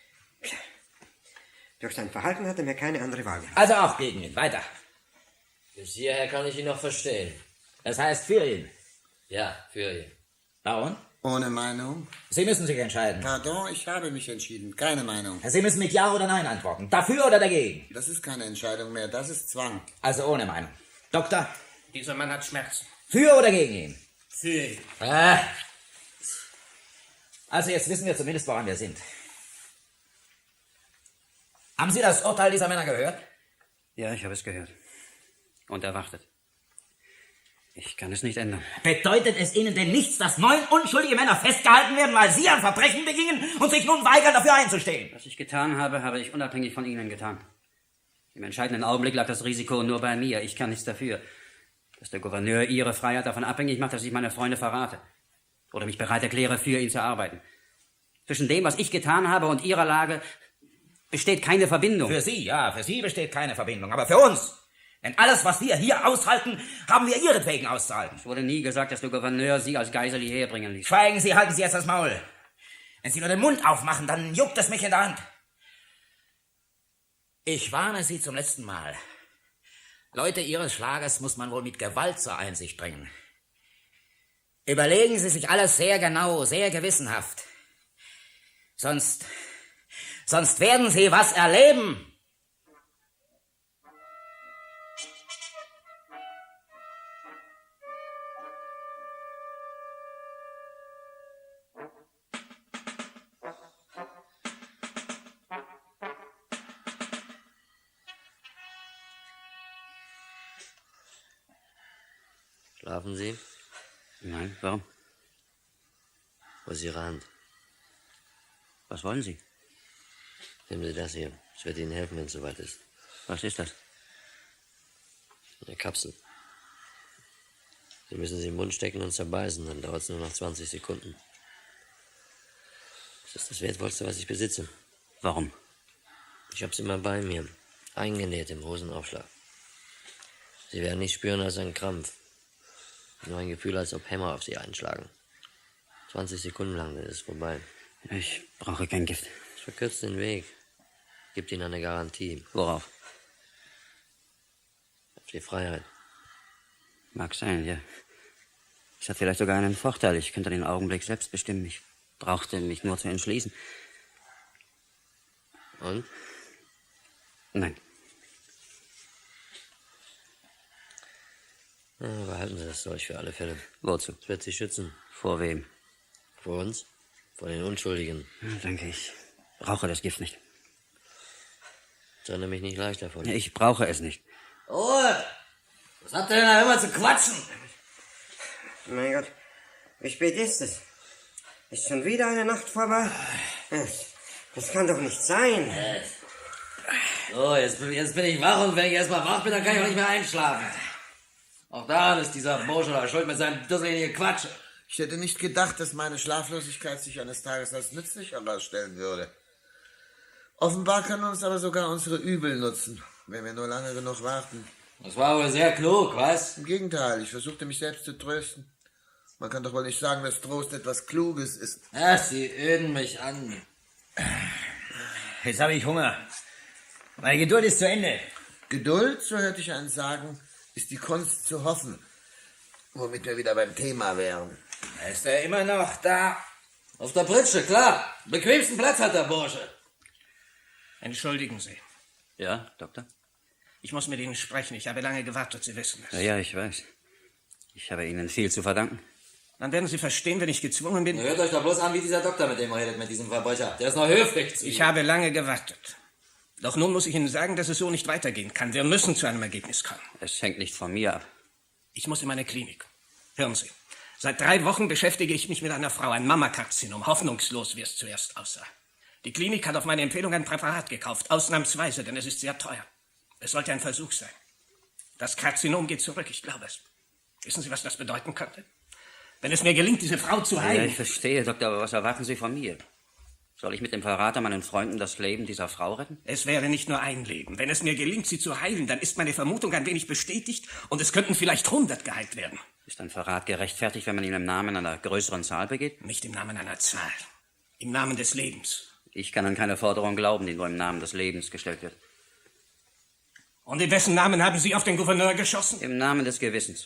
S6: Durch sein Verhalten hat er mir keine andere Wahl gehabt.
S11: Also auch gegen ihn. Weiter.
S10: Bis hierher kann ich ihn noch verstehen.
S11: Das heißt für ihn.
S10: Ja, für ihn.
S11: Dauern?
S5: Ohne Meinung?
S11: Sie müssen sich entscheiden.
S5: Pardon, ich habe mich entschieden. Keine Meinung.
S11: Sie müssen mit Ja oder Nein antworten. Dafür oder dagegen?
S5: Das ist keine Entscheidung mehr, das ist Zwang.
S11: Also ohne Meinung. Doktor?
S3: Dieser Mann hat Schmerzen.
S11: Für oder gegen ihn?
S3: Für ihn.
S11: Äh. Also jetzt wissen wir zumindest, woran wir sind. Haben Sie das Urteil dieser Männer gehört?
S13: Ja, ich habe es gehört. Und erwartet. Ich kann es nicht ändern.
S11: Bedeutet es Ihnen denn nichts, dass neun unschuldige Männer festgehalten werden, weil Sie ein Verbrechen begingen und sich nun weigern, dafür einzustehen?
S13: Was ich getan habe, habe ich unabhängig von Ihnen getan. Im entscheidenden Augenblick lag das Risiko nur bei mir. Ich kann nichts dafür, dass der Gouverneur Ihre Freiheit davon abhängig macht, dass ich meine Freunde verrate oder mich bereit erkläre, für ihn zu arbeiten. Zwischen dem, was ich getan habe, und Ihrer Lage besteht keine Verbindung.
S11: Für Sie, ja, für Sie besteht keine Verbindung, aber für uns. Denn alles, was wir hier aushalten, haben wir Ihretwegen auszuhalten.
S13: Es wurde nie gesagt, dass der Gouverneur Sie als Geisel hierher bringen ließ.
S11: Schweigen Sie, halten Sie jetzt das Maul. Wenn Sie nur den Mund aufmachen, dann juckt es mich in der Hand. Ich warne Sie zum letzten Mal. Leute Ihres Schlages muss man wohl mit Gewalt zur Einsicht bringen. Überlegen Sie sich alles sehr genau, sehr gewissenhaft. Sonst, sonst werden Sie was erleben.
S10: Schlafen Sie?
S13: Nein, warum?
S10: Wo ist Ihre Hand?
S13: Was wollen Sie?
S10: Nehmen Sie das hier. Es wird Ihnen helfen, wenn es soweit ist.
S13: Was ist das?
S10: Eine Kapsel. Sie müssen sie im Mund stecken und zerbeißen, dann dauert es nur noch zwanzig Sekunden. Das ist das Wertvollste, was ich besitze.
S13: Warum?
S10: Ich habe sie mal bei mir, eingenäht im Hosenaufschlag. Sie werden nicht spüren als ein Krampf. Nur ein Gefühl, als ob Hämmer auf sie einschlagen. zwanzig Sekunden lang, dann ist es vorbei.
S13: Ich brauche kein Gift.
S10: Es verkürzt den Weg. Gibt Ihnen eine Garantie.
S13: Worauf?
S10: Auf die Freiheit.
S13: Mag sein, ja. Es hat vielleicht sogar einen Vorteil. Ich könnte den Augenblick selbst bestimmen. Ich brauchte mich nur zu entschließen.
S10: Und?
S13: Nein.
S10: Ja, behalten Sie das Zeug für alle Fälle.
S13: Wozu?
S10: Es wird Sie schützen.
S13: Vor wem?
S10: Vor uns? Vor den Unschuldigen.
S13: Ja, danke, ich brauche das Gift nicht.
S10: Ich trenne mich nicht leicht davon.
S13: Ja, ich brauche es nicht.
S7: Ruhe! Was habt ihr denn da immer zu quatschen?
S6: Mein Gott, wie spät ist es? Ist schon wieder eine Nacht vorbei? Das, das kann doch nicht sein.
S7: So, jetzt, bin- jetzt bin ich wach und wenn ich erstmal wach bin, dann kann ich auch nicht mehr einschlafen. Auch daran ist dieser Bursche da schuld mit seinem dusseligen Quatsch.
S5: Ich hätte nicht gedacht, dass meine Schlaflosigkeit sich eines Tages als nützlich herausstellen würde. Offenbar kann uns aber sogar unsere Übel nutzen, wenn wir nur lange genug warten.
S7: Das war wohl sehr klug, was?
S5: Im Gegenteil, ich versuchte mich selbst zu trösten. Man kann doch wohl nicht sagen, dass Trost etwas Kluges ist.
S7: Ach, Sie öden mich an.
S11: Jetzt habe ich Hunger. Meine Geduld ist zu Ende.
S5: Geduld, so hörte ich einen sagen, ist die Kunst zu hoffen. Womit wir wieder beim Thema wären.
S11: Ist er immer noch da?
S7: Auf der Pritsche, klar. Bequemsten Platz hat der Bursche.
S9: Entschuldigen Sie.
S13: Ja, Doktor?
S9: Ich muss mit Ihnen sprechen. Ich habe lange gewartet, Sie wissen es.
S13: Ja, ja, ich weiß. Ich habe Ihnen viel zu verdanken.
S9: Dann werden Sie verstehen, wenn ich gezwungen bin...
S7: Hört euch doch bloß an, wie dieser Doktor mit dem redet, mit diesem Verbrecher. Der ist noch höflich zu ihm.
S9: Ich habe lange gewartet. Doch nun muss ich Ihnen sagen, dass es so nicht weitergehen kann. Wir müssen zu einem Ergebnis kommen.
S13: Es hängt nicht von mir ab.
S9: Ich muss in meine Klinik. Hören Sie. Seit drei Wochen beschäftige ich mich mit einer Frau, ein Mammakarzinom. Hoffnungslos, wie es zuerst aussah. Die Klinik hat auf meine Empfehlung ein Präparat gekauft. Ausnahmsweise, denn es ist sehr teuer. Es sollte ein Versuch sein. Das Karzinom geht zurück, ich glaube es. Wissen Sie, was das bedeuten könnte? Wenn es mir gelingt, diese Frau zu heilen...
S13: Ja, ich verstehe, Doktor, aber was erwarten Sie von mir? Soll ich mit dem Verrater meinen Freunden das Leben dieser Frau retten?
S9: Es wäre nicht nur ein Leben. Wenn es mir gelingt, sie zu heilen, dann ist meine Vermutung ein wenig bestätigt und es könnten vielleicht hundert geheilt werden.
S13: Ist ein Verrat gerechtfertigt, wenn man ihn im Namen einer größeren Zahl begeht?
S9: Nicht im Namen einer Zahl. Im Namen des Lebens.
S13: Ich kann an keine Forderung glauben, die nur im Namen des Lebens gestellt wird.
S9: Und in wessen Namen haben Sie auf den Gouverneur geschossen?
S13: Im Namen des Gewissens.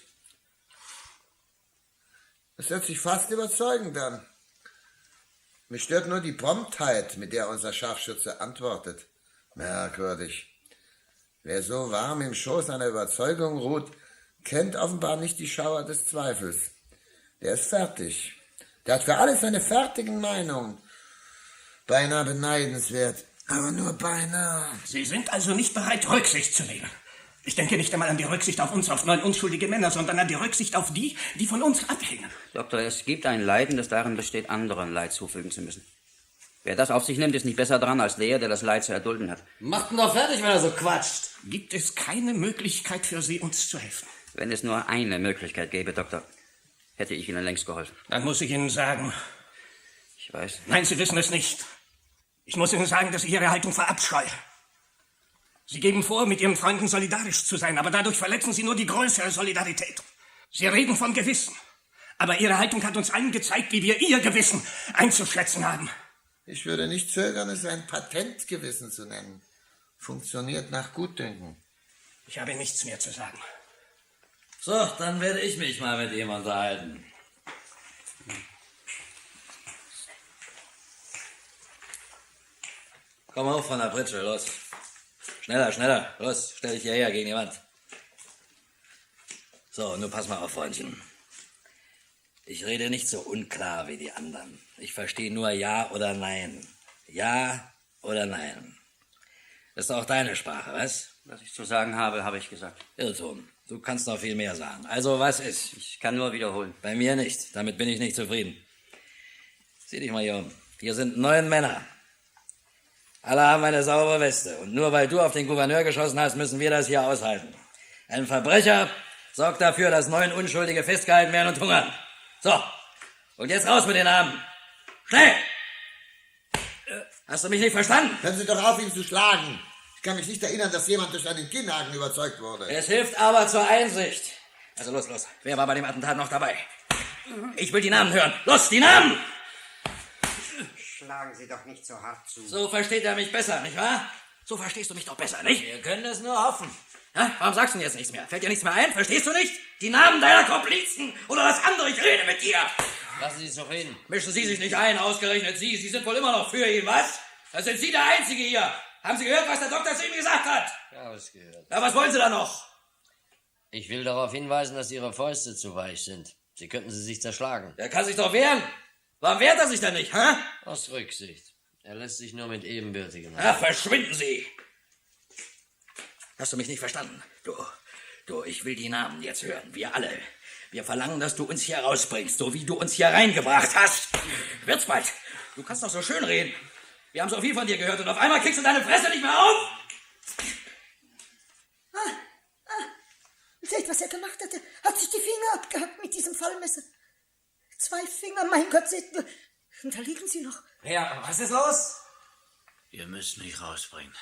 S5: Das hört sich fast überzeugend an. Mich stört nur die Promptheit, mit der unser Scharfschütze antwortet. Merkwürdig. Wer so warm im Schoß einer Überzeugung ruht, kennt offenbar nicht die Schauer des Zweifels. Der ist fertig. Der hat für alles eine fertigen Meinung. Beinahe beneidenswert, aber nur beinahe.
S9: Sie sind also nicht bereit, Rücksicht zu nehmen. Ich denke nicht einmal an die Rücksicht auf uns, auf neun unschuldige Männer, sondern an die Rücksicht auf die, die von uns abhängen.
S13: Doktor, es gibt ein Leiden, das darin besteht, anderen Leid zufügen zu müssen. Wer das auf sich nimmt, ist nicht besser dran als der, der das Leid zu erdulden hat.
S7: Macht ihn doch fertig, wenn er so quatscht.
S9: Gibt es keine Möglichkeit für Sie, uns zu helfen?
S13: Wenn es nur eine Möglichkeit gäbe, Doktor, hätte ich Ihnen längst geholfen.
S9: Dann muss ich Ihnen sagen...
S13: Ich weiß.
S9: Nein, Sie wissen es nicht. Ich muss Ihnen sagen, dass ich Ihre Haltung verabscheue. Sie geben vor, mit Ihren Freunden solidarisch zu sein, aber dadurch verletzen Sie nur die größere Solidarität. Sie reden von Gewissen. Aber Ihre Haltung hat uns allen gezeigt, wie wir Ihr Gewissen einzuschätzen haben.
S5: Ich würde nicht zögern, es ein Patentgewissen zu nennen. Funktioniert nach Gutdünken.
S9: Ich habe nichts mehr zu sagen.
S10: So, dann werde ich mich mal mit ihm unterhalten. Komm auf von der Pritsche, los. Schneller, schneller, los, stell dich hierher gegen die Wand. So, nun pass mal auf, Freundchen. Ich rede nicht so unklar wie die anderen. Ich verstehe nur Ja oder Nein. Ja oder Nein. Das ist auch deine Sprache, was?
S13: Was ich zu sagen habe, habe ich gesagt.
S10: Irrtum. Du kannst noch viel mehr sagen. Also, was ist?
S13: Ich kann nur wiederholen.
S10: Bei mir nicht. Damit bin ich nicht zufrieden. Sieh dich mal hier um. Hier sind neun Männer. Alle haben eine saubere Weste. Und nur weil du auf den Gouverneur geschossen hast, müssen wir das hier aushalten. Ein Verbrecher sorgt dafür, dass neun Unschuldige festgehalten werden und hungern. So. Und jetzt raus mit den Namen. Schnell! Hast du mich nicht verstanden?
S5: Hören Sie doch auf, ihn zu schlagen. Ich kann mich nicht erinnern, dass jemand durch einen Kinnhaken überzeugt wurde.
S10: Es hilft aber zur Einsicht. Also los, los. Wer war bei dem Attentat noch dabei? Ich will die Namen hören. Los, die Namen!
S6: Schlagen Sie doch nicht so hart zu.
S10: So versteht er mich besser, nicht wahr? So verstehst du mich doch besser, nicht? Wir können es nur hoffen. Ja, warum sagst du denn jetzt nichts mehr? Fällt dir nichts mehr ein? Verstehst du nicht? Die Namen deiner Komplizen oder das andere, ich rede mit dir.
S7: Lassen Sie es doch reden.
S10: Mischen Sie sich nicht ein, ausgerechnet Sie. Sie sind wohl immer noch für ihn, was? Das sind Sie der Einzige hier. Haben Sie gehört, was der Doktor zu Ihnen gesagt hat?
S7: Ja, was gehört.
S10: Ja, was wollen Sie da noch?
S7: Ich will darauf hinweisen, dass Ihre Fäuste zu weich sind. Sie könnten sie sich zerschlagen.
S10: Der kann sich doch wehren. Warum wehrt er sich denn nicht, hä?
S7: Aus Rücksicht. Er lässt sich nur mit Ebenbürtigen.
S10: Ja, verschwinden Sie! Hast du mich nicht verstanden? Du, du, ich will die Namen jetzt hören. Wir alle. Wir verlangen, dass du uns hier rausbringst, so wie du uns hier reingebracht hast. Wird's bald. Du kannst doch so schön reden. Wir haben so viel von dir gehört und auf einmal kriegst du deine Fresse nicht mehr auf.
S2: Ah, ah. Seht, was er gemacht hatte. Hat sich die Finger abgehackt mit diesem Fallmesser. Zwei Finger, mein Gott, seht nur. Und da liegen sie noch.
S11: Ja, was ist los?
S14: Ihr müsst mich rausbringen.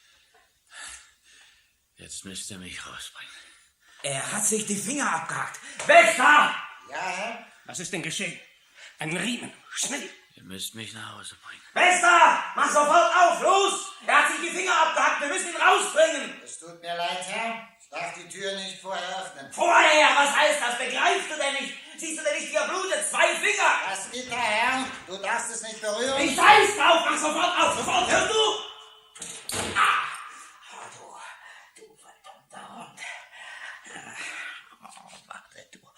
S14: Jetzt müsst ihr mich rausbringen.
S11: Er hat sich die Finger abgehackt. Weg da!
S6: Ja, Herr?
S9: Was ist denn geschehen? Ein Riemen. Schnell.
S14: Ihr müsst mich nach Hause bringen.
S11: Bester! Mach sofort auf, los! Er hat sich die Finger abgehackt, wir müssen ihn rausbringen!
S6: Es tut mir leid, Herr. Ich darf die Tür nicht vorher öffnen.
S11: Vorher, was heißt das? Begreifst du denn nicht? Siehst du denn nicht, wie er blutet? Zwei Finger!
S6: Das Gitter, Herr. Du darfst es nicht berühren.
S11: Ich scheiß drauf, mach sofort auf, sofort, hörst du? Ah! Oh, du, du verdammter Hund. Oh, warte, du.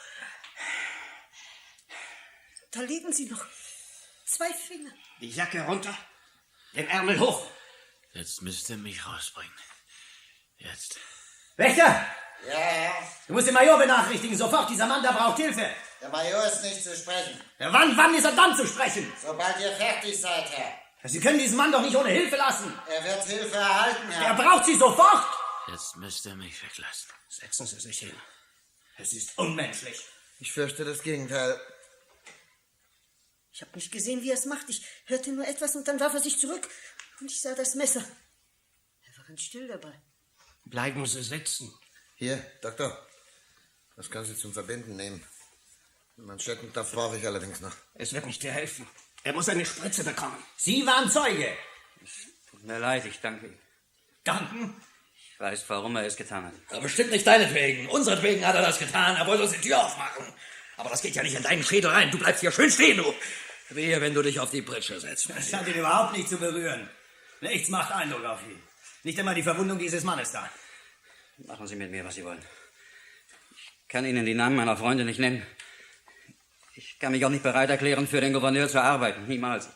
S2: Da liegen sie noch. Zwei Finger.
S9: Die Jacke runter, den Ärmel hoch.
S14: Jetzt müsst ihr mich rausbringen. Jetzt.
S11: Wächter!
S6: Ja, Herr.
S11: Du musst den Major benachrichtigen, sofort, dieser Mann, der braucht Hilfe.
S6: Der Major ist nicht zu sprechen.
S11: Ja, wann, wann ist er dann zu sprechen?
S6: Sobald ihr fertig seid, Herr.
S11: Sie können diesen Mann doch nicht ohne Hilfe lassen.
S6: Er wird Hilfe erhalten, Herr.
S11: Er braucht sie sofort.
S14: Jetzt müsst ihr mich weglassen.
S9: Setzen Sie sich hin.
S11: Es ist unmenschlich.
S5: Ich fürchte das Gegenteil.
S2: Ich habe nicht gesehen, wie er es macht. Ich hörte nur etwas und dann warf er sich zurück und ich sah das Messer. Er war ganz still dabei.
S9: Bleiben Sie sitzen.
S5: Hier, Doktor. Das kann Sie zum Verbinden nehmen. Manschettentopf brauche ich allerdings noch.
S9: Es wird nicht dir helfen. Er muss eine Spritze bekommen.
S11: Sie waren Zeuge.
S13: Tut mir leid, ich danke ihm.
S11: Danken?
S13: Ich weiß, warum er es getan hat.
S10: Aber bestimmt nicht deinetwegen. Unseretwegen hat er das getan. Er wollte uns die Tür aufmachen. Aber das geht ja nicht in deinen Schädel rein. Du bleibst hier schön stehen, du. Wehe, wenn du dich auf die Pritsche setzt.
S11: Das scheint ihn überhaupt nicht zu berühren. Nichts macht Eindruck auf ihn. Nicht einmal die Verwundung dieses Mannes da.
S13: Machen Sie mit mir, was Sie wollen. Ich kann Ihnen die Namen meiner Freunde nicht nennen. Ich kann mich auch nicht bereit erklären, für den Gouverneur zu arbeiten. Niemals.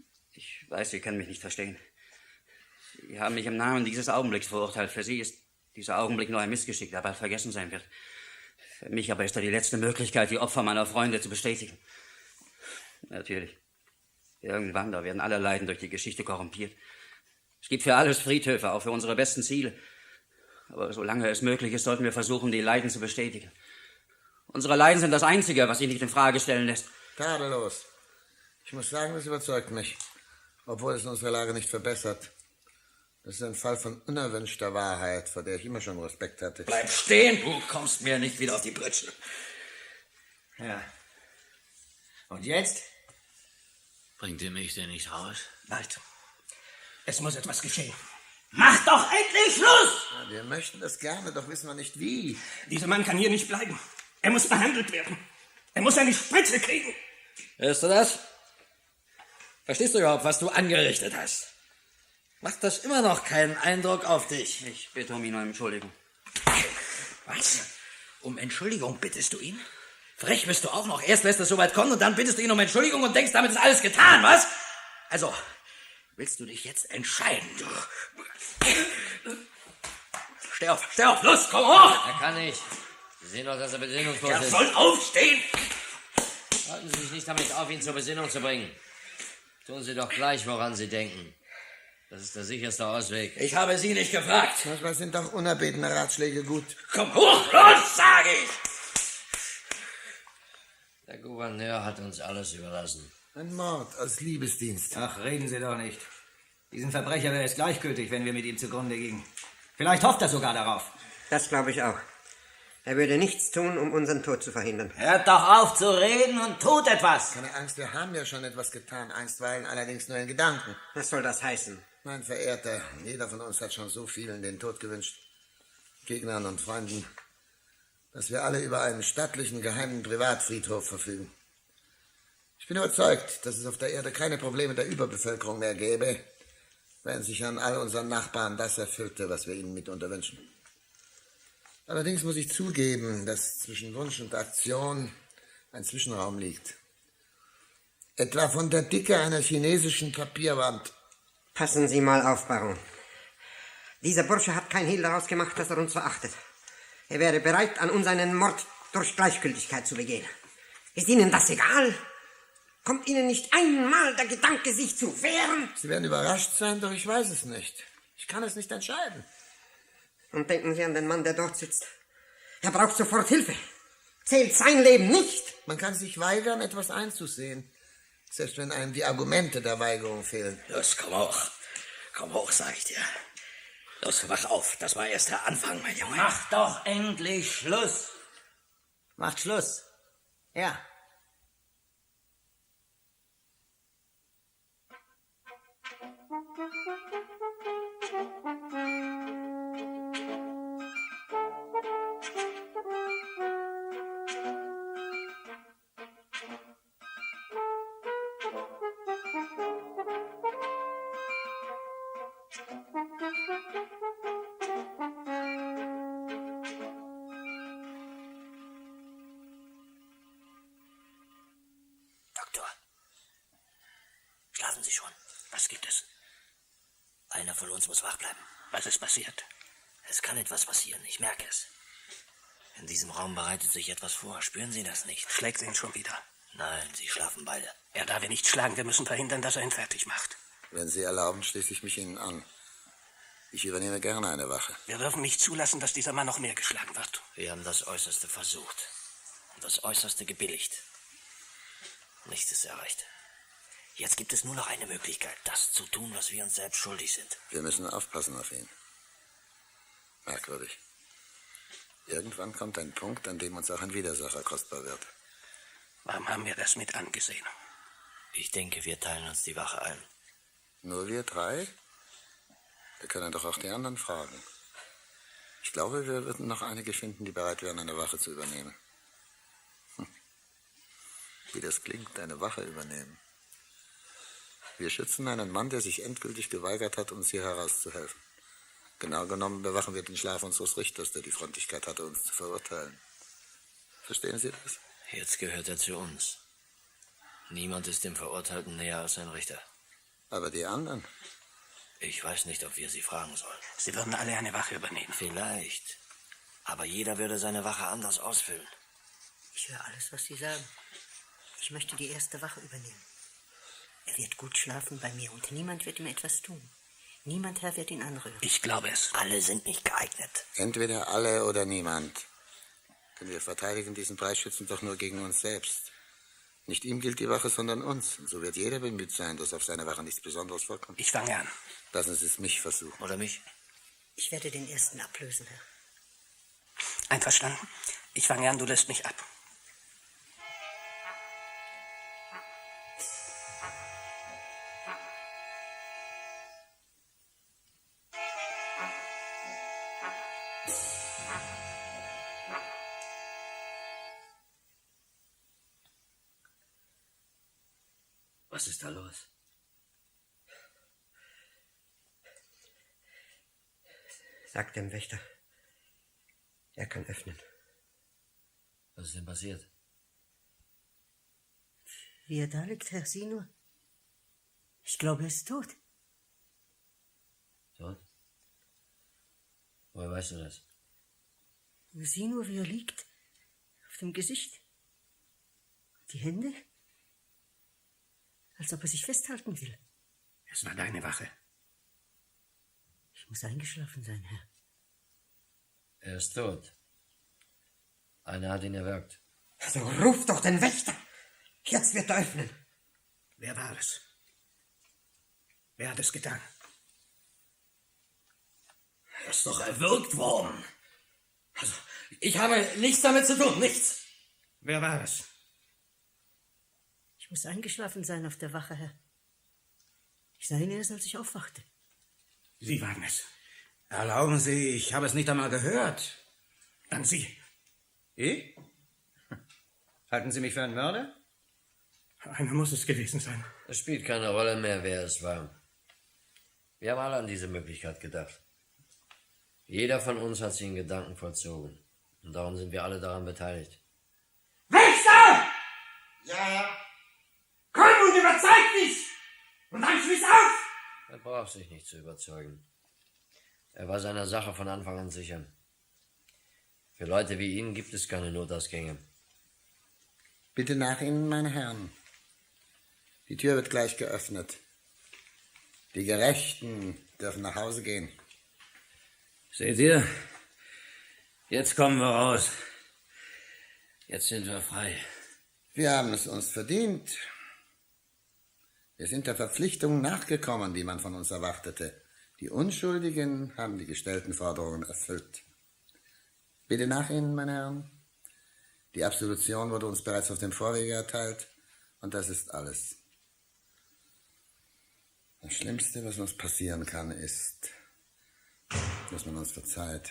S13: Ich weiß, Sie können mich nicht verstehen. Sie haben mich im Namen dieses Augenblicks verurteilt. Für Sie ist Dieser Augenblick nur ein Missgeschick, der bald vergessen sein wird. Für mich aber ist er die letzte Möglichkeit, die Opfer meiner Freunde zu bestätigen. Natürlich. Irgendwann, da werden alle Leiden durch die Geschichte korrumpiert. Es gibt für alles Friedhöfe, auch für unsere besten Ziele. Aber solange es möglich ist, sollten wir versuchen, die Leiden zu bestätigen. Unsere Leiden sind das Einzige, was sich nicht in Frage stellen lässt.
S5: Tadellos. Ich muss sagen, das überzeugt mich. Obwohl es unsere Lage nicht verbessert. Das ist ein Fall von unerwünschter Wahrheit, vor der ich immer schon Respekt hatte.
S11: Bleib stehen, du kommst mir nicht wieder auf die Britsche.
S14: Ja. Und jetzt? Bringt ihr mich denn nicht raus?
S9: Nein. Es muss etwas geschehen. Mach doch endlich Schluss!
S5: Ja, wir möchten das gerne, doch wissen wir nicht wie.
S9: Dieser Mann kann hier nicht bleiben. Er muss behandelt werden. Er muss eine Spritze kriegen.
S7: Hörst du das? Verstehst du überhaupt, was du angerichtet hast? Macht das immer noch keinen Eindruck auf dich?
S13: Ich bitte um ihn um Entschuldigung.
S11: Was? Um Entschuldigung bittest du ihn? Frech bist du auch noch. Erst lässt es so weit kommen und dann bittest du ihn um Entschuldigung und denkst, damit ist alles getan, was? Also, willst du dich jetzt entscheiden? Steh auf, steh auf, los, komm hoch!
S10: Er kann nicht. Sie sehen doch, dass er besinnungslos
S11: Er
S10: ist.
S11: soll aufstehen!
S10: Halten Sie sich nicht damit auf, ihn zur Besinnung zu bringen. Tun Sie doch gleich, woran Sie denken. Das ist der sicherste Ausweg.
S11: Ich habe Sie nicht gefragt.
S5: Manchmal sind doch unerbetene Ratschläge gut.
S11: Komm hoch, los, sage ich!
S10: Der Gouverneur hat uns alles überlassen.
S5: Ein Mord als Liebesdienst.
S4: Ach, reden Sie doch nicht. Diesen Verbrecher wäre es gleichgültig, wenn wir mit ihm zugrunde gingen. Vielleicht hofft er sogar darauf.
S6: Das glaube ich auch. Er würde nichts tun, um unseren Tod zu verhindern.
S11: Hört doch auf zu reden und tut etwas.
S5: Keine Angst, wir haben ja schon etwas getan, einstweilen allerdings nur in Gedanken.
S6: Was soll das heißen?
S5: Mein Verehrter, jeder von uns hat schon so vielen den Tod gewünscht. Gegnern und Freunden. Dass wir alle über einen stattlichen, geheimen Privatfriedhof verfügen. Ich bin überzeugt, dass es auf der Erde keine Probleme der Überbevölkerung mehr gäbe, wenn sich an all unseren Nachbarn das erfüllte, was wir ihnen mitunter wünschen. Allerdings muss ich zugeben, dass zwischen Wunsch und Aktion ein Zwischenraum liegt. Etwa von der Dicke einer chinesischen Papierwand.
S6: Passen Sie mal auf, Baron. Dieser Bursche hat kein Hehl daraus gemacht, dass er uns verachtet. Er wäre bereit, an uns einen Mord durch Gleichgültigkeit zu begehen. Ist Ihnen das egal? Kommt Ihnen nicht einmal der Gedanke, sich zu wehren?
S5: Sie werden überrascht sein, doch ich weiß es nicht. Ich kann es nicht entscheiden.
S6: Und denken Sie an den Mann, der dort sitzt. Er braucht sofort Hilfe. Zählt sein Leben nicht?
S5: Man kann sich weigern, etwas einzusehen. Selbst wenn einem die Argumente der Weigerung fehlen.
S11: Los, komm hoch. Komm hoch, sag ich dir. Los, wach auf. Das war erst der Anfang, mein Junge.
S14: Mach doch endlich Schluss.
S4: Macht Schluss. Ja.
S11: Doktor, schlafen Sie schon. Was gibt es? Einer von uns muss wach bleiben. Was ist passiert? Es kann etwas passieren, ich merke es. In diesem Raum bereitet sich etwas vor. Spüren Sie das nicht?
S9: Schlägt ihn schon wieder.
S11: Nein, Sie schlafen beide.
S9: Er darf ihn nicht schlagen. Wir müssen verhindern, dass er ihn fertig macht.
S5: Wenn Sie erlauben, schließe ich mich Ihnen an. Ich übernehme gerne eine Wache.
S9: Wir dürfen nicht zulassen, dass dieser Mann noch mehr geschlagen wird.
S10: Wir haben das Äußerste versucht und das Äußerste gebilligt. Nichts ist erreicht. Jetzt gibt es nur noch eine Möglichkeit, das zu tun, was wir uns selbst schuldig sind.
S5: Wir müssen aufpassen auf ihn. Merkwürdig. Irgendwann kommt ein Punkt, an dem uns auch ein Widersacher kostbar wird.
S9: Warum haben wir das mit angesehen?
S10: Ich denke, wir teilen uns die Wache ein.
S5: Nur wir drei? Wir können doch auch die anderen fragen. Ich glaube, wir würden noch einige finden, die bereit wären, eine Wache zu übernehmen. Hm. Wie das klingt, eine Wache übernehmen. Wir schützen einen Mann, der sich endgültig geweigert hat, uns hier herauszuhelfen. Genau genommen bewachen wir den Schlaf unseres Richters, der die Freundlichkeit hatte, uns zu verurteilen. Verstehen Sie das?
S10: Jetzt gehört er zu uns. Niemand ist dem Verurteilten näher als sein Richter.
S5: Aber die anderen,
S14: Ich weiß nicht, ob wir sie fragen sollen.
S9: Sie würden alle eine Wache übernehmen.
S14: Vielleicht. Aber jeder würde seine Wache anders ausfüllen.
S2: Ich höre alles, was Sie sagen. Ich möchte die erste Wache übernehmen. Er wird gut schlafen bei mir und niemand wird ihm etwas tun. Niemand, Herr, wird ihn anrühren.
S9: Ich glaube es.
S14: Alle sind nicht geeignet.
S5: Entweder alle oder niemand. Denn wir verteidigen diesen Preisschützen doch nur gegen uns selbst. Nicht ihm gilt die Wache, sondern uns. Und so wird jeder bemüht sein, dass auf seine Wache nichts Besonderes vorkommt.
S9: Ich fange an.
S5: Lassen Sie es mich versuchen.
S14: Oder mich?
S2: Ich werde den ersten ablösen, Herr.
S9: Einverstanden? Ich fange an, du lässt mich ab.
S14: Was ist da los?
S6: Sag dem Wächter, er kann öffnen.
S14: Was ist denn passiert?
S2: Wie er da liegt, Herr, sieh nur. Ich glaube, er ist tot.
S14: Tot? Woher weißt du das?
S2: Sieh nur, wie er liegt. Auf dem Gesicht. Die Hände. Als ob er sich festhalten will.
S9: Es war deine Wache.
S2: Ich muss eingeschlafen sein, Herr.
S14: Er ist tot. Einer hat ihn erwürgt.
S6: Also ruf doch den Wächter. Jetzt wird er öffnen.
S9: Wer war es? Wer hat es getan?
S11: Er ist doch erwürgt worden. Also, ich habe nichts damit zu tun, nichts.
S9: Wer war es?
S2: Ich muss eingeschlafen sein auf der Wache, Herr. Ich sah ihn erst, als ich aufwachte.
S9: Sie waren es.
S11: Erlauben Sie, ich habe es nicht einmal gehört.
S9: Dann Sie.
S13: Ich? Halten Sie mich für einen Mörder?
S9: Einer muss es gewesen sein.
S10: Es spielt keine Rolle mehr, wer es war. Wir haben alle an diese Möglichkeit gedacht. Jeder von uns hat sich in Gedanken vollzogen. Und darum sind wir alle daran beteiligt.
S11: Wächter!
S5: Ja, ja.
S11: Komm und überzeug dich! Und dann schließ auf!
S10: Er braucht sich nicht zu überzeugen. Er war seiner Sache von Anfang an sicher. Für Leute wie ihn gibt es keine Notausgänge.
S5: Bitte nach Ihnen, meine Herren. Die Tür wird gleich geöffnet. Die Gerechten dürfen nach Hause gehen.
S14: Seht ihr? Jetzt kommen wir raus. Jetzt sind wir frei.
S5: Wir haben es uns verdient. Wir sind der Verpflichtung nachgekommen, die man von uns erwartete. Die Unschuldigen haben die gestellten Forderungen erfüllt. Bitte nach Ihnen, meine Herren. Die Absolution wurde uns bereits auf dem Vorwege erteilt und das ist alles. Das Schlimmste, was uns passieren kann, ist, dass man uns verzeiht.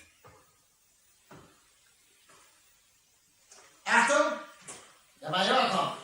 S6: Achtung! Der Major kommt!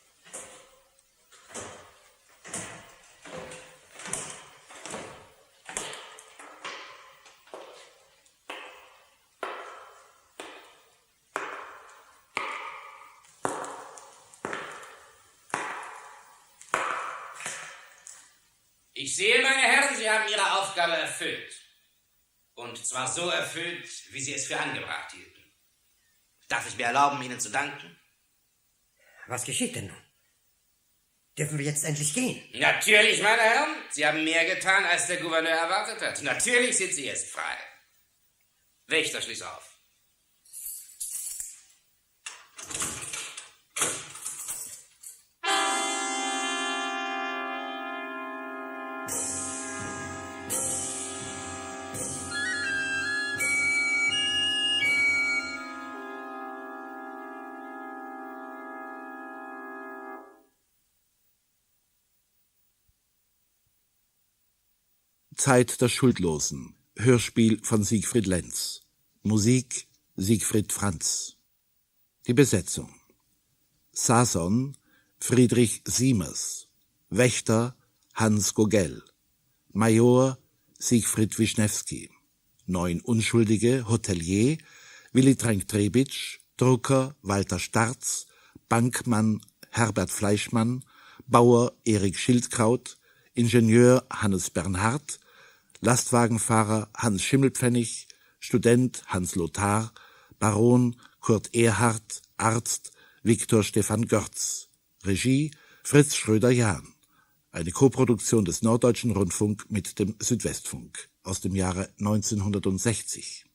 S3: Ich sehe, meine Herren, Sie haben Ihre Aufgabe erfüllt. Und zwar so erfüllt, wie Sie es für angebracht hielten. Darf ich mir erlauben, Ihnen zu danken?
S6: Was geschieht denn nun? Dürfen wir jetzt endlich gehen?
S3: Natürlich, meine Herren. Sie haben mehr getan, als der Gouverneur erwartet hat. Natürlich sind Sie jetzt frei. Wächter, schließ auf.
S1: Zeit der Schuldlosen. Hörspiel von Siegfried Lenz. Musik Siegfried Franz. Die Besetzung: Sason Friedrich Siemers, Wächter Hans Gogel, Major Siegfried Wischnewski, neun Unschuldige Hotelier Willi Trenk-Trebitsch, Drucker Walter Starz, Bankmann Herbert Fleischmann, Bauer Erik Schildkraut, Ingenieur Hannes Bernhard, Lastwagenfahrer Hans Schimmelpfennig, Student Hans Lothar, Baron Kurt Erhard, Arzt Viktor Stefan Görz. Regie Fritz Schröder-Jahn. Eine Koproduktion des Norddeutschen Rundfunk mit dem Südwestfunk aus dem Jahre neunzehnhundertsechzig.